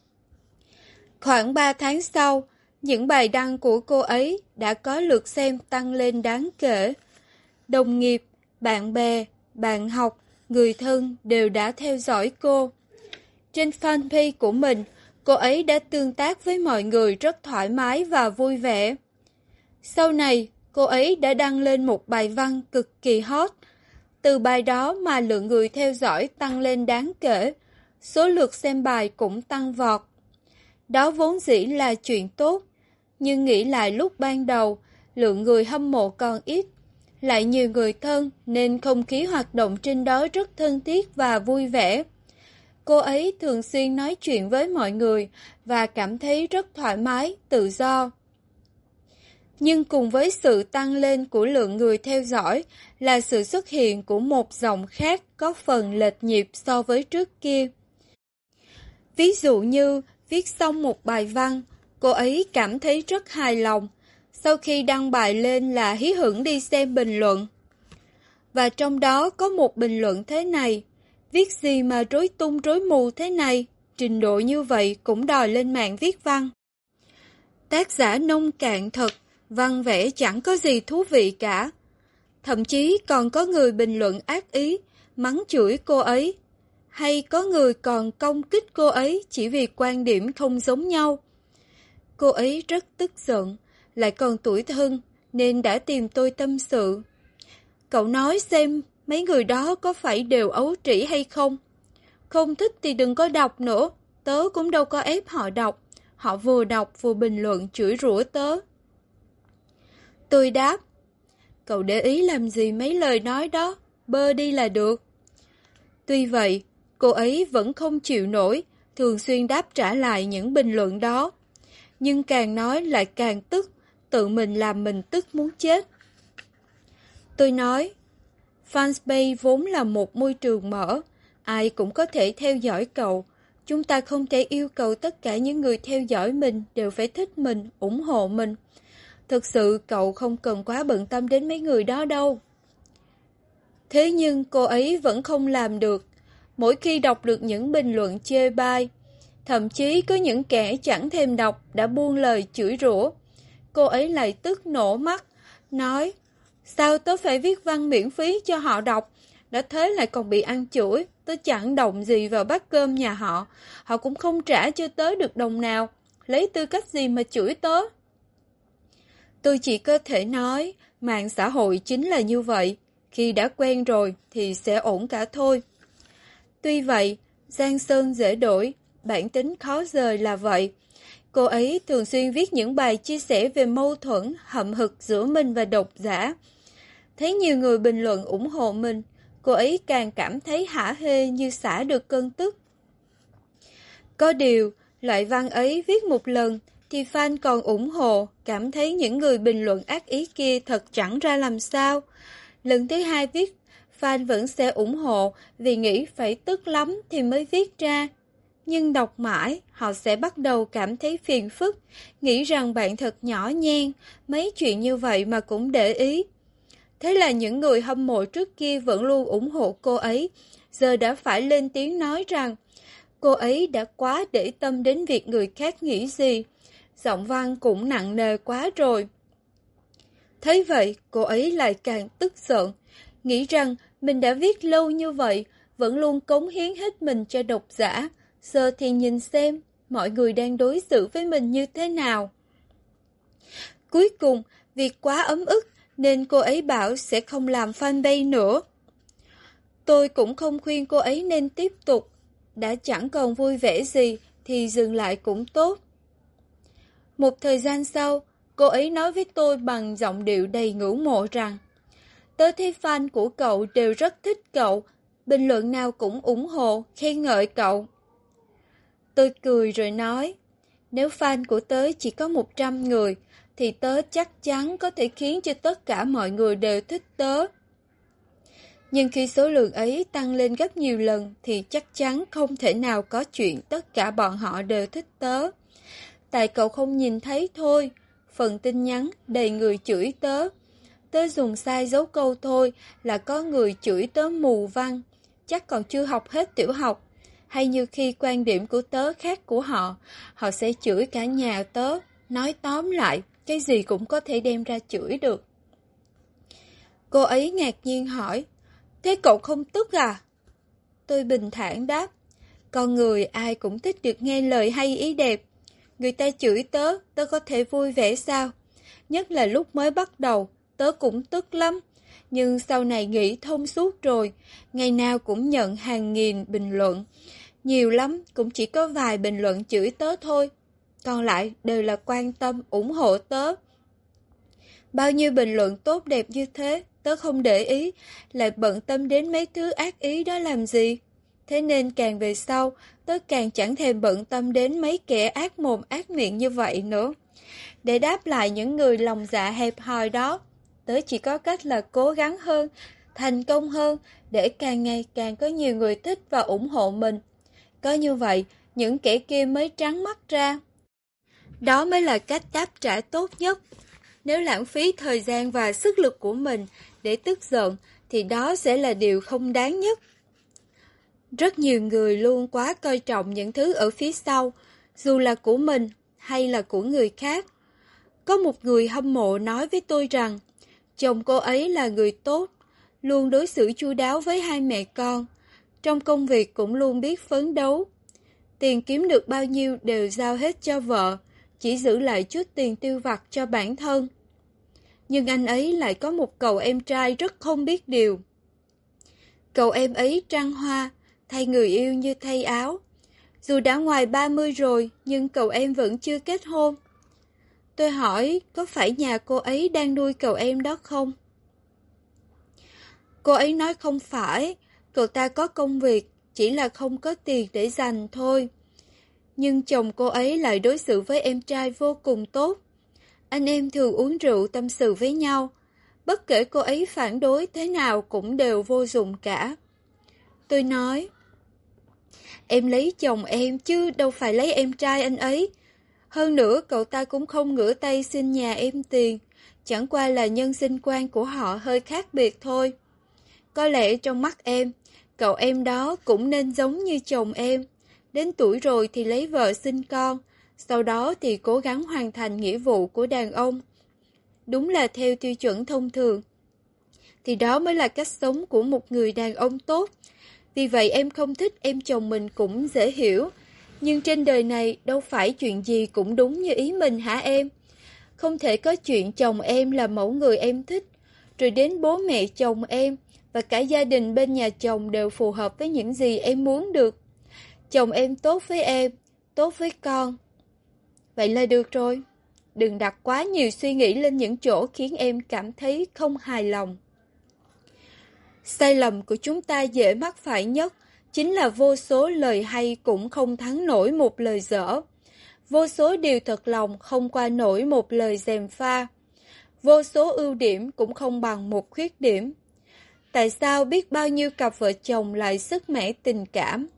Khoảng 3 tháng sau, những bài đăng của cô ấy đã có lượt xem tăng lên đáng kể. Đồng nghiệp, bạn bè, bạn học, người thân đều đã theo dõi cô. Trên fanpage của mình, cô ấy đã tương tác với mọi người rất thoải mái và vui vẻ. Sau này, cô ấy đã đăng lên một bài văn cực kỳ hot. Từ bài đó mà lượng người theo dõi tăng lên đáng kể, số lượt xem bài cũng tăng vọt. Đó vốn dĩ là chuyện tốt, nhưng nghĩ lại lúc ban đầu, lượng người hâm mộ còn ít, lại nhiều người thân nên không khí hoạt động trên đó rất thân thiết và vui vẻ. Cô ấy thường xuyên nói chuyện với mọi người và cảm thấy rất thoải mái, tự do. Nhưng cùng với sự tăng lên của lượng người theo dõi là sự xuất hiện của một dòng khác có phần lệch nhịp so với trước kia. Ví dụ như viết xong một bài văn, cô ấy cảm thấy rất hài lòng. Sau khi đăng bài lên là hí hửng đi xem bình luận. Và trong đó có một bình luận thế này, viết gì mà rối tung rối mù thế này, trình độ như vậy cũng đòi lên mạng viết văn. Tác giả nông cạn thật, văn vẽ chẳng có gì thú vị cả. Thậm chí còn có người bình luận ác ý, mắng chửi cô ấy. Hay có người còn công kích cô ấy chỉ vì quan điểm không giống nhau. Cô ấy rất tức giận, lại còn tủi thân nên đã tìm tôi tâm sự. Cậu nói xem mấy người đó có phải đều ấu trĩ hay không? Không thích thì đừng có đọc nữa, tớ cũng đâu có ép họ đọc. Họ vừa đọc vừa bình luận chửi rủa tớ. Tôi đáp, cậu để ý làm gì mấy lời nói đó, bơ đi là được. Tuy vậy, cô ấy vẫn không chịu nổi, thường xuyên đáp trả lại những bình luận đó. Nhưng càng nói lại càng tức, tự mình làm mình tức muốn chết. Tôi nói, fanpage vốn là một môi trường mở, ai cũng có thể theo dõi cậu. Chúng ta không thể yêu cầu tất cả những người theo dõi mình đều phải thích mình, ủng hộ mình. Thực sự cậu không cần quá bận tâm đến mấy người đó đâu. Thế nhưng cô ấy vẫn không làm được. Mỗi khi đọc được những bình luận chê bai, thậm chí có những kẻ chẳng thèm đọc đã buông lời chửi rủa, cô ấy lại tức nổ mắt, nói, sao tớ phải viết văn miễn phí cho họ đọc, đã thế lại còn bị ăn chửi, tớ chẳng động gì vào bát cơm nhà họ, họ cũng không trả cho tớ được đồng nào, lấy tư cách gì mà chửi tớ. Tôi chỉ có thể nói, mạng xã hội chính là như vậy, khi đã quen rồi thì sẽ ổn cả thôi. Tuy vậy, giang sơn dễ đổi, bản tính khó rời là vậy. Cô ấy thường xuyên viết những bài chia sẻ về mâu thuẫn, hậm hực giữa mình và độc giả. Thấy nhiều người bình luận ủng hộ mình, cô ấy càng cảm thấy hả hê như xả được cơn tức. Có điều, loại văn ấy viết một lần thì fan còn ủng hộ, cảm thấy những người bình luận ác ý kia thật chẳng ra làm sao. Lần thứ hai viết, fan vẫn sẽ ủng hộ vì nghĩ phải tức lắm thì mới viết ra. Nhưng đọc mãi, họ sẽ bắt đầu cảm thấy phiền phức, nghĩ rằng bạn thật nhỏ nhen, mấy chuyện như vậy mà cũng để ý. Thế là những người hâm mộ trước kia vẫn luôn ủng hộ cô ấy, giờ đã phải lên tiếng nói rằng cô ấy đã quá để tâm đến việc người khác nghĩ gì. Giọng văn cũng nặng nề quá rồi. Thấy vậy, cô ấy lại càng tức giận, nghĩ rằng mình đã viết lâu như vậy, vẫn luôn cống hiến hết mình cho độc giả. Giờ thì nhìn xem, mọi người đang đối xử với mình như thế nào. Cuối cùng, việc quá ấm ức nên cô ấy bảo sẽ không làm fanpage nữa. Tôi cũng không khuyên cô ấy nên tiếp tục. Đã chẳng còn vui vẻ gì thì dừng lại cũng tốt. Một thời gian sau, cô ấy nói với tôi bằng giọng điệu đầy ngưỡng mộ rằng tớ thấy fan của cậu đều rất thích cậu, bình luận nào cũng ủng hộ, khen ngợi cậu. Tôi cười rồi nói, nếu fan của tớ chỉ có 100 người, thì tớ chắc chắn có thể khiến cho tất cả mọi người đều thích tớ. Nhưng khi số lượng ấy tăng lên gấp nhiều lần thì chắc chắn không thể nào có chuyện tất cả bọn họ đều thích tớ. Tại cậu không nhìn thấy thôi, phần tin nhắn đầy người chửi tớ. Tớ dùng sai dấu câu thôi là có người chửi tớ mù văn, chắc còn chưa học hết tiểu học. Hay như khi quan điểm của tớ khác của họ, họ sẽ chửi cả nhà tớ. Nói tóm lại, cái gì cũng có thể đem ra chửi được. Cô ấy ngạc nhiên hỏi, thế cậu không tức à? Tôi bình thản đáp, con người ai cũng thích được nghe lời hay ý đẹp. Người ta chửi tớ, tớ có thể vui vẻ sao? Nhất là lúc mới bắt đầu, tớ cũng tức lắm. Nhưng sau này nghĩ thông suốt rồi, ngày nào cũng nhận hàng nghìn bình luận. Nhiều lắm, cũng chỉ có vài bình luận chửi tớ thôi. Còn lại đều là quan tâm, ủng hộ tớ. Bao nhiêu bình luận tốt đẹp như thế, tớ không để ý, lại bận tâm đến mấy thứ ác ý đó làm gì. Thế nên càng về sau, tớ càng chẳng thèm bận tâm đến mấy kẻ ác mồm ác miệng như vậy nữa. Để đáp lại những người lòng dạ hẹp hòi đó, tớ chỉ có cách là cố gắng hơn, thành công hơn, để càng ngày càng có nhiều người thích và ủng hộ mình. Có như vậy, những kẻ kia mới trắng mắt ra. Đó mới là cách đáp trả tốt nhất. Nếu lãng phí thời gian và sức lực của mình để tức giận, thì đó sẽ là điều không đáng nhất. Rất nhiều người luôn quá coi trọng những thứ ở phía sau, dù là của mình hay là của người khác. Có một người hâm mộ nói với tôi rằng, chồng cô ấy là người tốt, luôn đối xử chu đáo với hai mẹ con, trong công việc cũng luôn biết phấn đấu. Tiền kiếm được bao nhiêu đều giao hết cho vợ, chỉ giữ lại chút tiền tiêu vặt cho bản thân. Nhưng anh ấy lại có một cậu em trai rất không biết điều. Cậu em ấy trăng hoa, thay người yêu như thay áo. Dù đã ngoài 30 rồi, nhưng cậu em vẫn chưa kết hôn. Tôi hỏi, có phải nhà cô ấy đang nuôi cậu em đó không? Cô ấy nói không phải, cậu ta có công việc, chỉ là không có tiền để dành thôi. Nhưng chồng cô ấy lại đối xử với em trai vô cùng tốt. Anh em thường uống rượu tâm sự với nhau. Bất kể cô ấy phản đối thế nào cũng đều vô dụng cả. Tôi nói, em lấy chồng em chứ đâu phải lấy em trai anh ấy. Hơn nữa cậu ta cũng không ngửa tay xin nhà em tiền. Chẳng qua là nhân sinh quan của họ hơi khác biệt thôi. Có lẽ trong mắt em, cậu em đó cũng nên giống như chồng em. Đến tuổi rồi thì lấy vợ sinh con, sau đó thì cố gắng hoàn thành nghĩa vụ của đàn ông. Đúng là theo tiêu chuẩn thông thường. Thì đó mới là cách sống của một người đàn ông tốt. Vì vậy em không thích em chồng mình cũng dễ hiểu. Nhưng trên đời này đâu phải chuyện gì cũng đúng như ý mình hả em? Không thể có chuyện chồng em là mẫu người em thích, rồi đến bố mẹ chồng em và cả gia đình bên nhà chồng đều phù hợp với những gì em muốn được. Chồng em tốt với em, tốt với con. Vậy là được rồi. Đừng đặt quá nhiều suy nghĩ lên những chỗ khiến em cảm thấy không hài lòng. Sai lầm của chúng ta dễ mắc phải nhất chính là vô số lời hay cũng không thắng nổi một lời dở. Vô số điều thật lòng không qua nổi một lời gièm pha. Vô số ưu điểm cũng không bằng một khuyết điểm. Tại sao biết bao nhiêu cặp vợ chồng lại sứt mẻ tình cảm?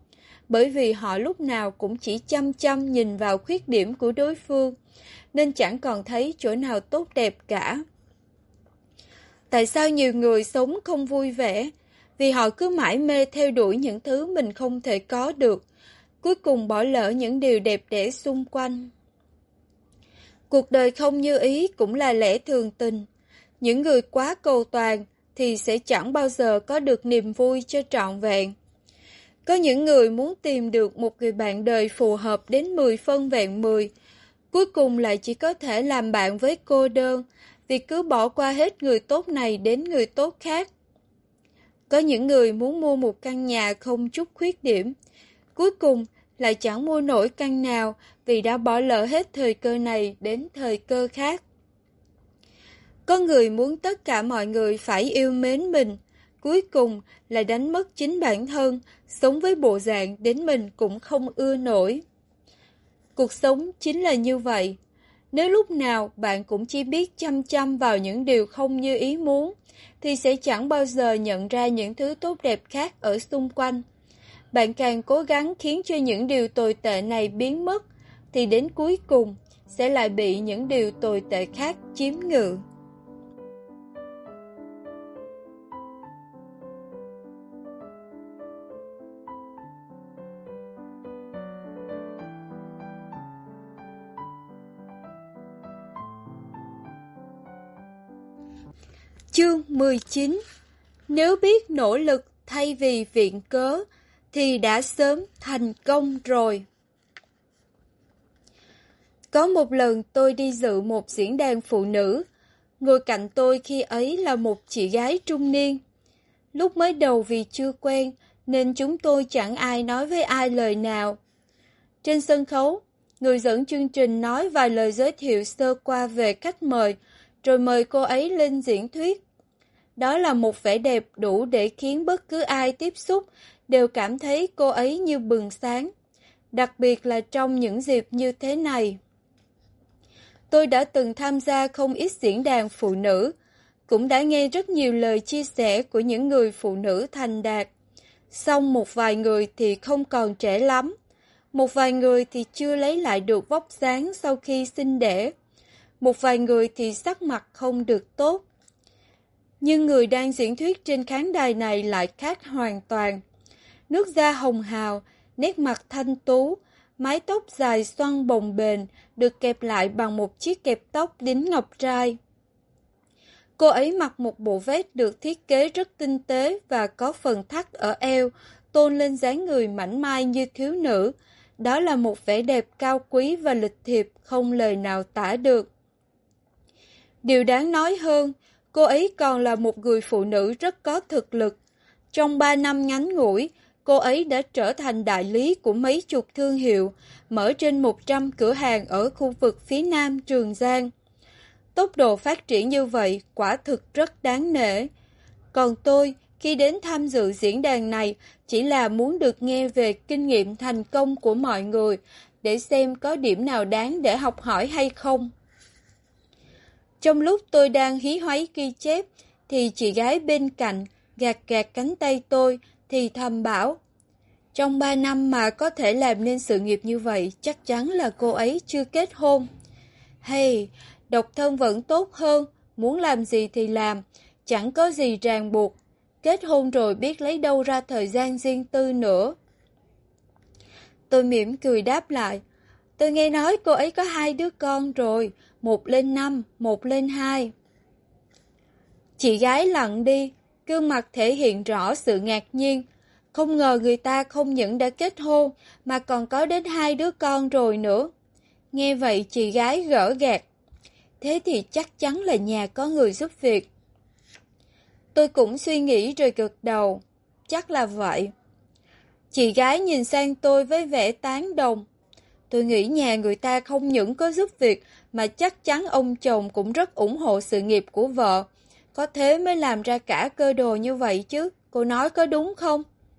bởi vì họ lúc nào cũng chỉ chăm chăm nhìn vào khuyết điểm của đối phương, nên chẳng còn thấy chỗ nào tốt đẹp cả. Tại sao nhiều người sống không vui vẻ? Vì họ cứ mải mê theo đuổi những thứ mình không thể có được, cuối cùng bỏ lỡ những điều đẹp đẽ xung quanh. Cuộc đời không như ý cũng là lẽ thường tình. Những người quá cầu toàn thì sẽ chẳng bao giờ có được niềm vui cho trọn vẹn. Có những người muốn tìm được một người bạn đời phù hợp đến 10 phân vẹn 10, cuối cùng lại chỉ có thể làm bạn với cô đơn, vì cứ bỏ qua hết người tốt này đến người tốt khác. Có những người muốn mua một căn nhà không chút khuyết điểm, cuối cùng lại chẳng mua nổi căn nào vì đã bỏ lỡ hết thời cơ này đến thời cơ khác. Có người muốn tất cả mọi người phải yêu mến mình, cuối cùng lại đánh mất chính bản thân, sống với bộ dạng đến mình cũng không ưa nổi. Cuộc sống chính là như vậy. Nếu lúc nào bạn cũng chỉ biết chăm chăm vào những điều không như ý muốn, thì sẽ chẳng bao giờ nhận ra những thứ tốt đẹp khác ở xung quanh. Bạn càng cố gắng khiến cho những điều tồi tệ này biến mất, thì đến cuối cùng sẽ lại bị những điều tồi tệ khác chiếm ngự. Chương 19. Nếu biết nỗ lực thay vì viện cớ, thì đã sớm thành công rồi. Có một lần tôi đi dự một diễn đàn phụ nữ. Ngồi cạnh tôi khi ấy là một chị gái trung niên. Lúc mới đầu vì chưa quen, nên chúng tôi chẳng ai nói với ai lời nào. Trên sân khấu, người dẫn chương trình nói vài lời giới thiệu sơ qua về khách mời, rồi mời cô ấy lên diễn thuyết. Đó là một vẻ đẹp đủ để khiến bất cứ ai tiếp xúc đều cảm thấy cô ấy như bừng sáng, đặc biệt là trong những dịp như thế này. Tôi đã từng tham gia không ít diễn đàn phụ nữ, cũng đã nghe rất nhiều lời chia sẻ của những người phụ nữ thành đạt. Song một vài người thì không còn trẻ lắm, một vài người thì chưa lấy lại được vóc dáng sau khi sinh đẻ, một vài người thì sắc mặt không được tốt. Nhưng người đang diễn thuyết trên khán đài này lại khác hoàn toàn. Nước da hồng hào, nét mặt thanh tú, mái tóc dài xoăn bồng bềnh được kẹp lại bằng một chiếc kẹp tóc đính ngọc trai. Cô ấy mặc một bộ vest được thiết kế rất tinh tế và có phần thắt ở eo, tôn lên dáng người mảnh mai như thiếu nữ. Đó là một vẻ đẹp cao quý và lịch thiệp không lời nào tả được. Điều đáng nói hơn, cô ấy còn là một người phụ nữ rất có thực lực. Trong 3 năm ngắn ngủi, cô ấy đã trở thành đại lý của mấy chục thương hiệu, mở trên 100 cửa hàng ở khu vực phía nam Trường Giang. Tốc độ phát triển như vậy quả thực rất đáng nể. Còn tôi, khi đến tham dự diễn đàn này, chỉ là muốn được nghe về kinh nghiệm thành công của mọi người, để xem có điểm nào đáng để học hỏi hay không. Trong lúc tôi đang hí hoáy ghi chép, thì chị gái bên cạnh gạt gạt cánh tay tôi, thì thầm bảo: trong 3 năm mà có thể làm nên sự nghiệp như vậy, chắc chắn là cô ấy chưa kết hôn. Hey, độc thân vẫn tốt hơn, muốn làm gì thì làm, chẳng có gì ràng buộc. Kết hôn rồi biết lấy đâu ra thời gian riêng tư nữa. Tôi mỉm cười đáp lại: tôi nghe nói cô ấy có 2 đứa con rồi, 1 lên 5, 1 lên 2. Chị gái lặng đi, gương mặt thể hiện rõ sự ngạc nhiên. Không ngờ người ta không những đã kết hôn mà còn có đến 2 đứa con rồi nữa. Nghe vậy chị gái gỡ gạc: thế thì chắc chắn là nhà có người giúp việc. Tôi cũng suy nghĩ rồi gật đầu: chắc là vậy. Chị gái nhìn sang tôi với vẻ tán đồng: tôi nghĩ nhà người ta không những có giúp việc mà chắc chắn ông chồng cũng rất ủng hộ sự nghiệp của vợ. Có thế mới làm ra cả cơ đồ như vậy chứ, cô nói có đúng không?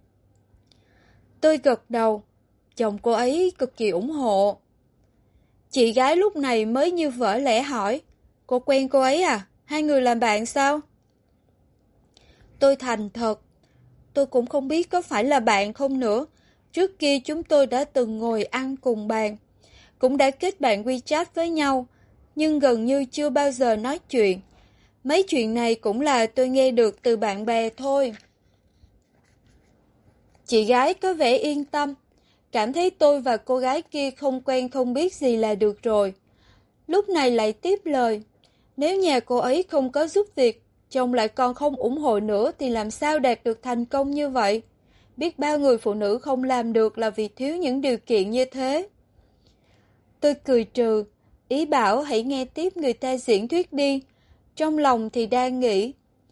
Tôi gật đầu: chồng cô ấy cực kỳ ủng hộ. Chị gái lúc này mới như vỡ lẽ hỏi: cô quen cô ấy à? 2 người làm bạn sao? Tôi thành thật: tôi cũng không biết có phải là bạn không nữa. Trước kia chúng tôi đã từng ngồi ăn cùng bàn, cũng đã kết bạn WeChat với nhau, nhưng gần như chưa bao giờ nói chuyện. Mấy chuyện này cũng là tôi nghe được từ bạn bè thôi. Chị gái có vẻ yên tâm, cảm thấy tôi và cô gái kia không quen không biết gì là được rồi. Lúc này lại tiếp lời, nếu nhà cô ấy không có giúp việc, chồng lại còn không ủng hộ nữa thì làm sao đạt được thành công như vậy? Biết bao người phụ nữ không làm được là vì thiếu những điều kiện như thế. Tôi cười trừ, ý bảo hãy nghe tiếp người ta diễn thuyết đi. Trong lòng thì đang nghĩ,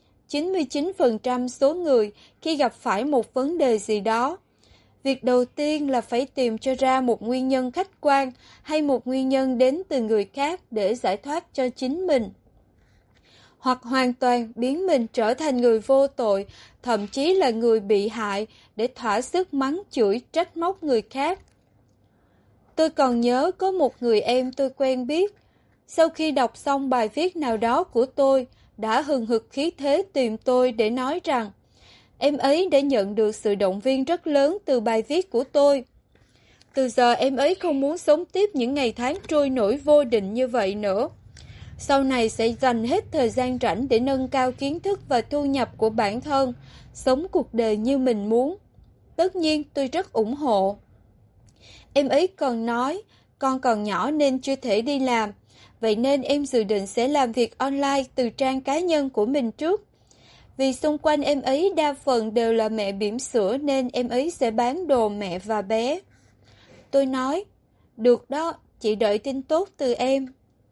99% số người khi gặp phải một vấn đề gì đó, việc đầu tiên là phải tìm cho ra một nguyên nhân khách quan hay một nguyên nhân đến từ người khác để giải thoát cho chính mình. Hoặc hoàn toàn biến mình trở thành người vô tội, thậm chí là người bị hại để thỏa sức mắng chửi trách móc người khác. Tôi còn nhớ có một người em tôi quen biết, sau khi đọc xong bài viết nào đó của tôi, đã hừng hực khí thế tìm tôi để nói rằng em ấy đã nhận được sự động viên rất lớn từ bài viết của tôi. Từ giờ em ấy không muốn sống tiếp những ngày tháng trôi nổi vô định như vậy nữa. Sau này sẽ dành hết thời gian rảnh để nâng cao kiến thức và thu nhập của bản thân, sống cuộc đời như mình muốn. Tất nhiên tôi rất ủng hộ. Em ấy còn nói, con còn nhỏ nên chưa thể đi làm, vậy nên em dự định sẽ làm việc online từ trang cá nhân của mình trước. Vì xung quanh em ấy đa phần đều là mẹ bỉm sữa nên em ấy sẽ bán đồ mẹ và bé. Tôi nói, được đó, chị đợi tin tốt từ em.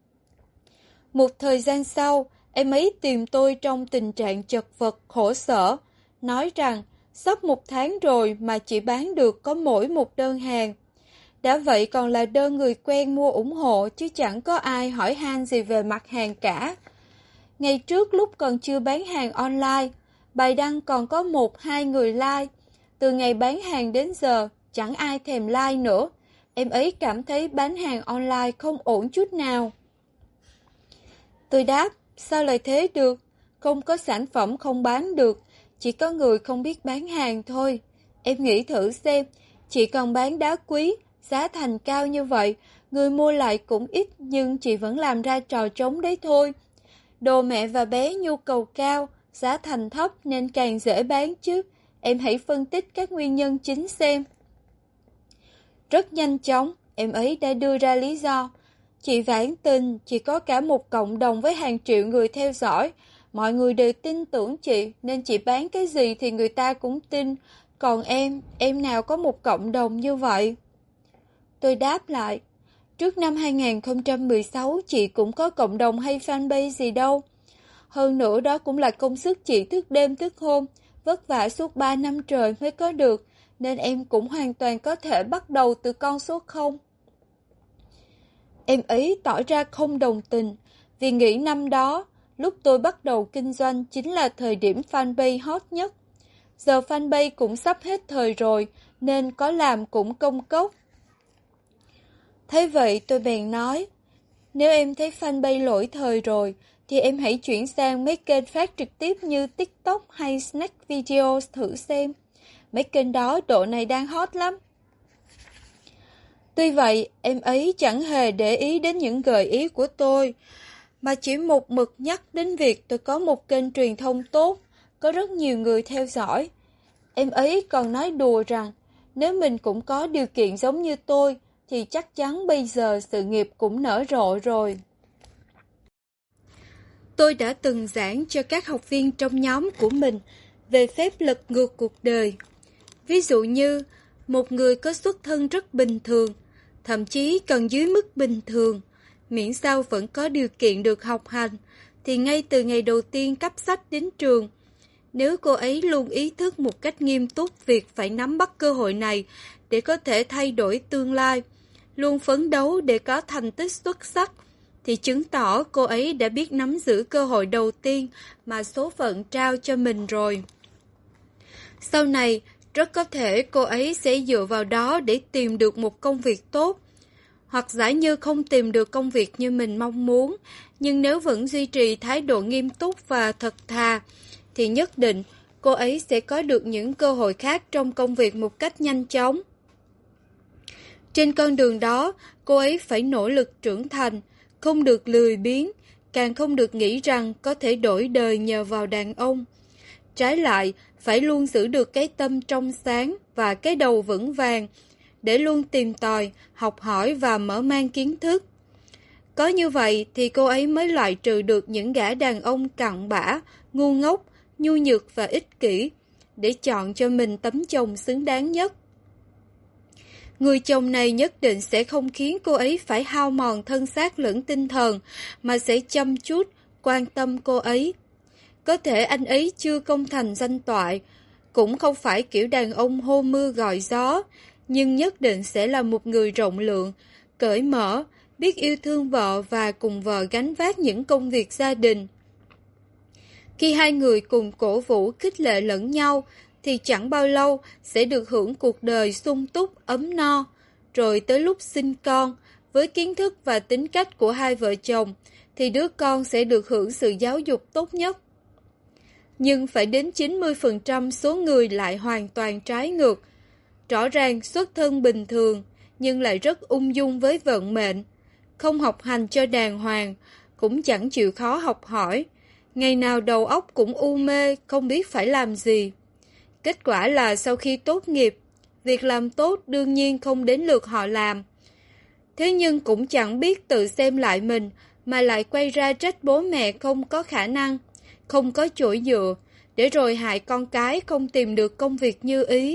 Một thời gian sau, em ấy tìm tôi trong tình trạng chật vật, khổ sở, nói rằng sắp 1 tháng rồi mà chỉ bán được có mỗi một đơn hàng. Đã vậy còn là đơn người quen mua ủng hộ chứ chẳng có ai hỏi han gì về mặt hàng cả. Ngày trước lúc còn chưa bán hàng online, bài đăng còn có 1-2 người like. Từ ngày bán hàng đến giờ, chẳng ai thèm like nữa. Em ấy cảm thấy bán hàng online không ổn chút nào. Tôi đáp, sao lại thế được? Không có sản phẩm không bán được, chỉ có người không biết bán hàng thôi. Em nghĩ thử xem, chị còn bán đá quý, giá thành cao như vậy, người mua lại cũng ít nhưng chị vẫn làm ra trò trống đấy thôi. Đồ mẹ và bé nhu cầu cao, giá thành thấp nên càng dễ bán chứ. Em hãy phân tích các nguyên nhân chính xem. Rất nhanh chóng, em ấy đã đưa ra lý do. Chị Vãn Tình, chị có cả một cộng đồng với hàng triệu người theo dõi. Mọi người đều tin tưởng chị, nên chị bán cái gì thì người ta cũng tin. Còn em nào có một cộng đồng như vậy? Tôi đáp lại, trước năm 2016 chị cũng có cộng đồng hay fanpage gì đâu. Hơn nữa đó cũng là công sức chị thức đêm thức hôm, vất vả suốt 3 năm trời mới có được, nên em cũng hoàn toàn có thể bắt đầu từ con số 0. Em ấy tỏ ra không đồng tình, vì nghĩ năm đó, lúc tôi bắt đầu kinh doanh chính là thời điểm fanpage hot nhất. Giờ fanpage cũng sắp hết thời rồi, nên có làm cũng công cốc. Thế vậy tôi bèn nói, nếu em thấy fanpage lỗi thời rồi, thì em hãy chuyển sang mấy kênh phát trực tiếp như TikTok hay Snack Videos thử xem. Mấy kênh đó độ này đang hot lắm. Tuy vậy, em ấy chẳng hề để ý đến những gợi ý của tôi, mà chỉ một mực nhắc đến việc tôi có một kênh truyền thông tốt, có rất nhiều người theo dõi. Em ấy còn nói đùa rằng, nếu mình cũng có điều kiện giống như tôi, thì chắc chắn bây giờ sự nghiệp cũng nở rộ rồi. Tôi đã từng giảng cho các học viên trong nhóm của mình về phép lật ngược cuộc đời. Ví dụ như, một người có xuất thân rất bình thường, thậm chí còn dưới mức bình thường, miễn sao vẫn có điều kiện được học hành, thì ngay từ ngày đầu tiên cấp sách đến trường, nếu cô ấy luôn ý thức một cách nghiêm túc việc phải nắm bắt cơ hội này để có thể thay đổi tương lai, luôn phấn đấu để có thành tích xuất sắc, thì chứng tỏ cô ấy đã biết nắm giữ cơ hội đầu tiên mà số phận trao cho mình rồi. Sau này, rất có thể cô ấy sẽ dựa vào đó để tìm được một công việc tốt. Hoặc giả như không tìm được công việc như mình mong muốn, nhưng nếu vẫn duy trì thái độ nghiêm túc và thật thà, thì nhất định cô ấy sẽ có được những cơ hội khác trong công việc một cách nhanh chóng. Trên con đường đó, cô ấy phải nỗ lực trưởng thành, không được lười biếng, càng không được nghĩ rằng có thể đổi đời nhờ vào đàn ông. Trái lại, phải luôn giữ được cái tâm trong sáng và cái đầu vững vàng, để luôn tìm tòi, học hỏi và mở mang kiến thức. Có như vậy thì cô ấy mới loại trừ được những gã đàn ông cặn bã, ngu ngốc, nhu nhược và ích kỷ, để chọn cho mình tấm chồng xứng đáng nhất. Người chồng này nhất định sẽ không khiến cô ấy phải hao mòn thân xác lẫn tinh thần, mà sẽ chăm chút, quan tâm cô ấy. Có thể anh ấy chưa công thành danh toại, cũng không phải kiểu đàn ông hô mưa gọi gió, nhưng nhất định sẽ là một người rộng lượng, cởi mở, biết yêu thương vợ và cùng vợ gánh vác những công việc gia đình. Khi hai người cùng cổ vũ khích lệ lẫn nhau, thì chẳng bao lâu sẽ được hưởng cuộc đời sung túc, ấm no. Rồi tới lúc sinh con, với kiến thức và tính cách của hai vợ chồng, thì đứa con sẽ được hưởng sự giáo dục tốt nhất. Nhưng phải đến 90% số người lại hoàn toàn trái ngược. Rõ ràng xuất thân bình thường, nhưng lại rất ung dung với vận mệnh. Không học hành cho đàng hoàng, cũng chẳng chịu khó học hỏi. Ngày nào đầu óc cũng u mê, không biết phải làm gì. Kết quả là sau khi tốt nghiệp, việc làm tốt đương nhiên không đến lượt họ làm. Thế nhưng cũng chẳng biết tự xem lại mình, mà lại quay ra trách bố mẹ không có khả năng, không có chỗ dựa, để rồi hại con cái không tìm được công việc như ý.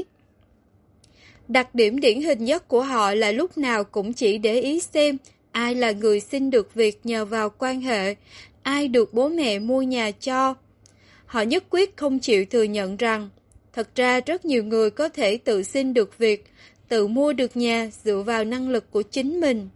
Đặc điểm điển hình nhất của họ là lúc nào cũng chỉ để ý xem ai là người xin được việc nhờ vào quan hệ, ai được bố mẹ mua nhà cho. Họ nhất quyết không chịu thừa nhận rằng thật ra rất nhiều người có thể tự xin được việc, tự mua được nhà dựa vào năng lực của chính mình.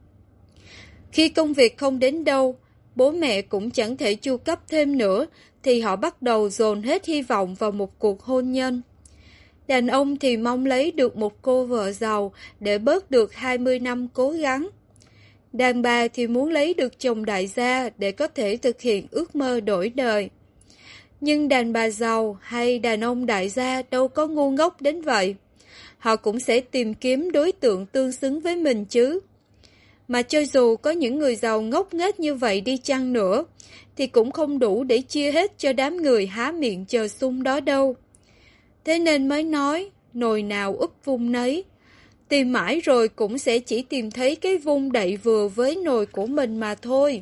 Khi công việc không đến đâu, bố mẹ cũng chẳng thể chu cấp thêm nữa, thì họ bắt đầu dồn hết hy vọng vào một cuộc hôn nhân. Đàn ông thì mong lấy được một cô vợ giàu để bớt được 20 năm cố gắng. Đàn bà thì muốn lấy được chồng đại gia để có thể thực hiện ước mơ đổi đời. Nhưng đàn bà giàu hay đàn ông đại gia đâu có ngu ngốc đến vậy. Họ cũng sẽ tìm kiếm đối tượng tương xứng với mình chứ. Mà cho dù có những người giàu ngốc nghếch như vậy đi chăng nữa, thì cũng không đủ để chia hết cho đám người há miệng chờ sung đó đâu. Thế nên mới nói, nồi nào úp vung nấy. Tìm mãi rồi cũng sẽ chỉ tìm thấy cái vung đậy vừa với nồi của mình mà thôi.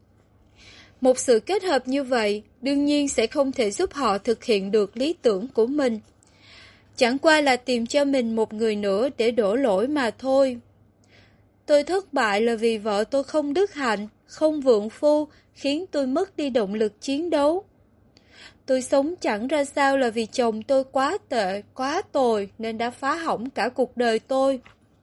Một sự kết hợp như vậy, đương nhiên sẽ không thể giúp họ thực hiện được lý tưởng của mình. Chẳng qua là tìm cho mình một người nữa để đổ lỗi mà thôi. Tôi thất bại là vì vợ tôi không đức hạnh, không vượng phu, khiến tôi mất đi động lực chiến đấu. Tôi sống chẳng ra sao là vì chồng tôi quá tệ, quá tồi nên đã phá hỏng cả cuộc đời tôi.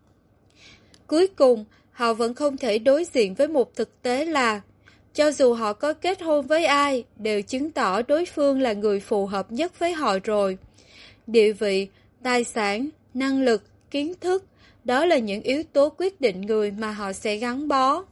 Cuối cùng, họ vẫn không thể đối diện với một thực tế là cho dù họ có kết hôn với ai, đều chứng tỏ đối phương là người phù hợp nhất với họ rồi. Địa vị, tài sản, năng lực, kiến thức, đó là những yếu tố quyết định người mà họ sẽ gắn bó.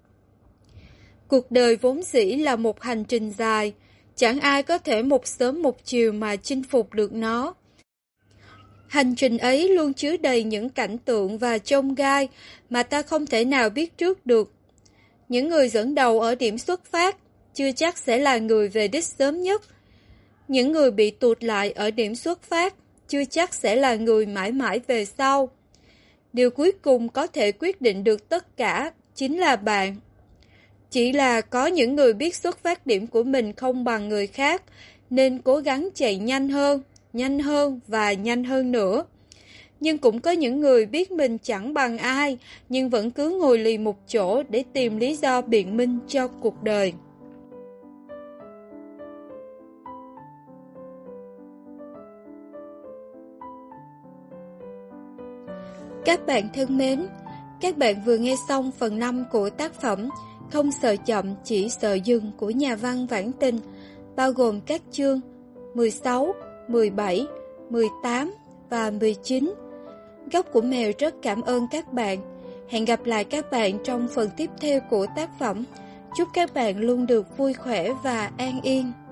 Cuộc đời vốn dĩ là một hành trình dài, chẳng ai có thể một sớm một chiều mà chinh phục được nó. Hành trình ấy luôn chứa đầy những cảnh tượng và chông gai mà ta không thể nào biết trước được. Những người dẫn đầu ở điểm xuất phát chưa chắc sẽ là người về đích sớm nhất. Những người bị tụt lại ở điểm xuất phát chưa chắc sẽ là người mãi mãi về sau. Điều cuối cùng có thể quyết định được tất cả chính là bạn. Chỉ là có những người biết xuất phát điểm của mình không bằng người khác, nên cố gắng chạy nhanh hơn và nhanh hơn nữa. Nhưng cũng có những người biết mình chẳng bằng ai, nhưng vẫn cứ ngồi lì một chỗ để tìm lý do biện minh cho cuộc đời. Các bạn thân mến, các bạn vừa nghe xong phần 5 của tác phẩm Không sợ chậm, chỉ sợ dừng của nhà văn Vãn Tình, bao gồm các chương 16, 17, 18 và 19. Góc của Mèo rất cảm ơn các bạn. Hẹn gặp lại các bạn trong phần tiếp theo của tác phẩm. Chúc các bạn luôn được vui khỏe và an yên.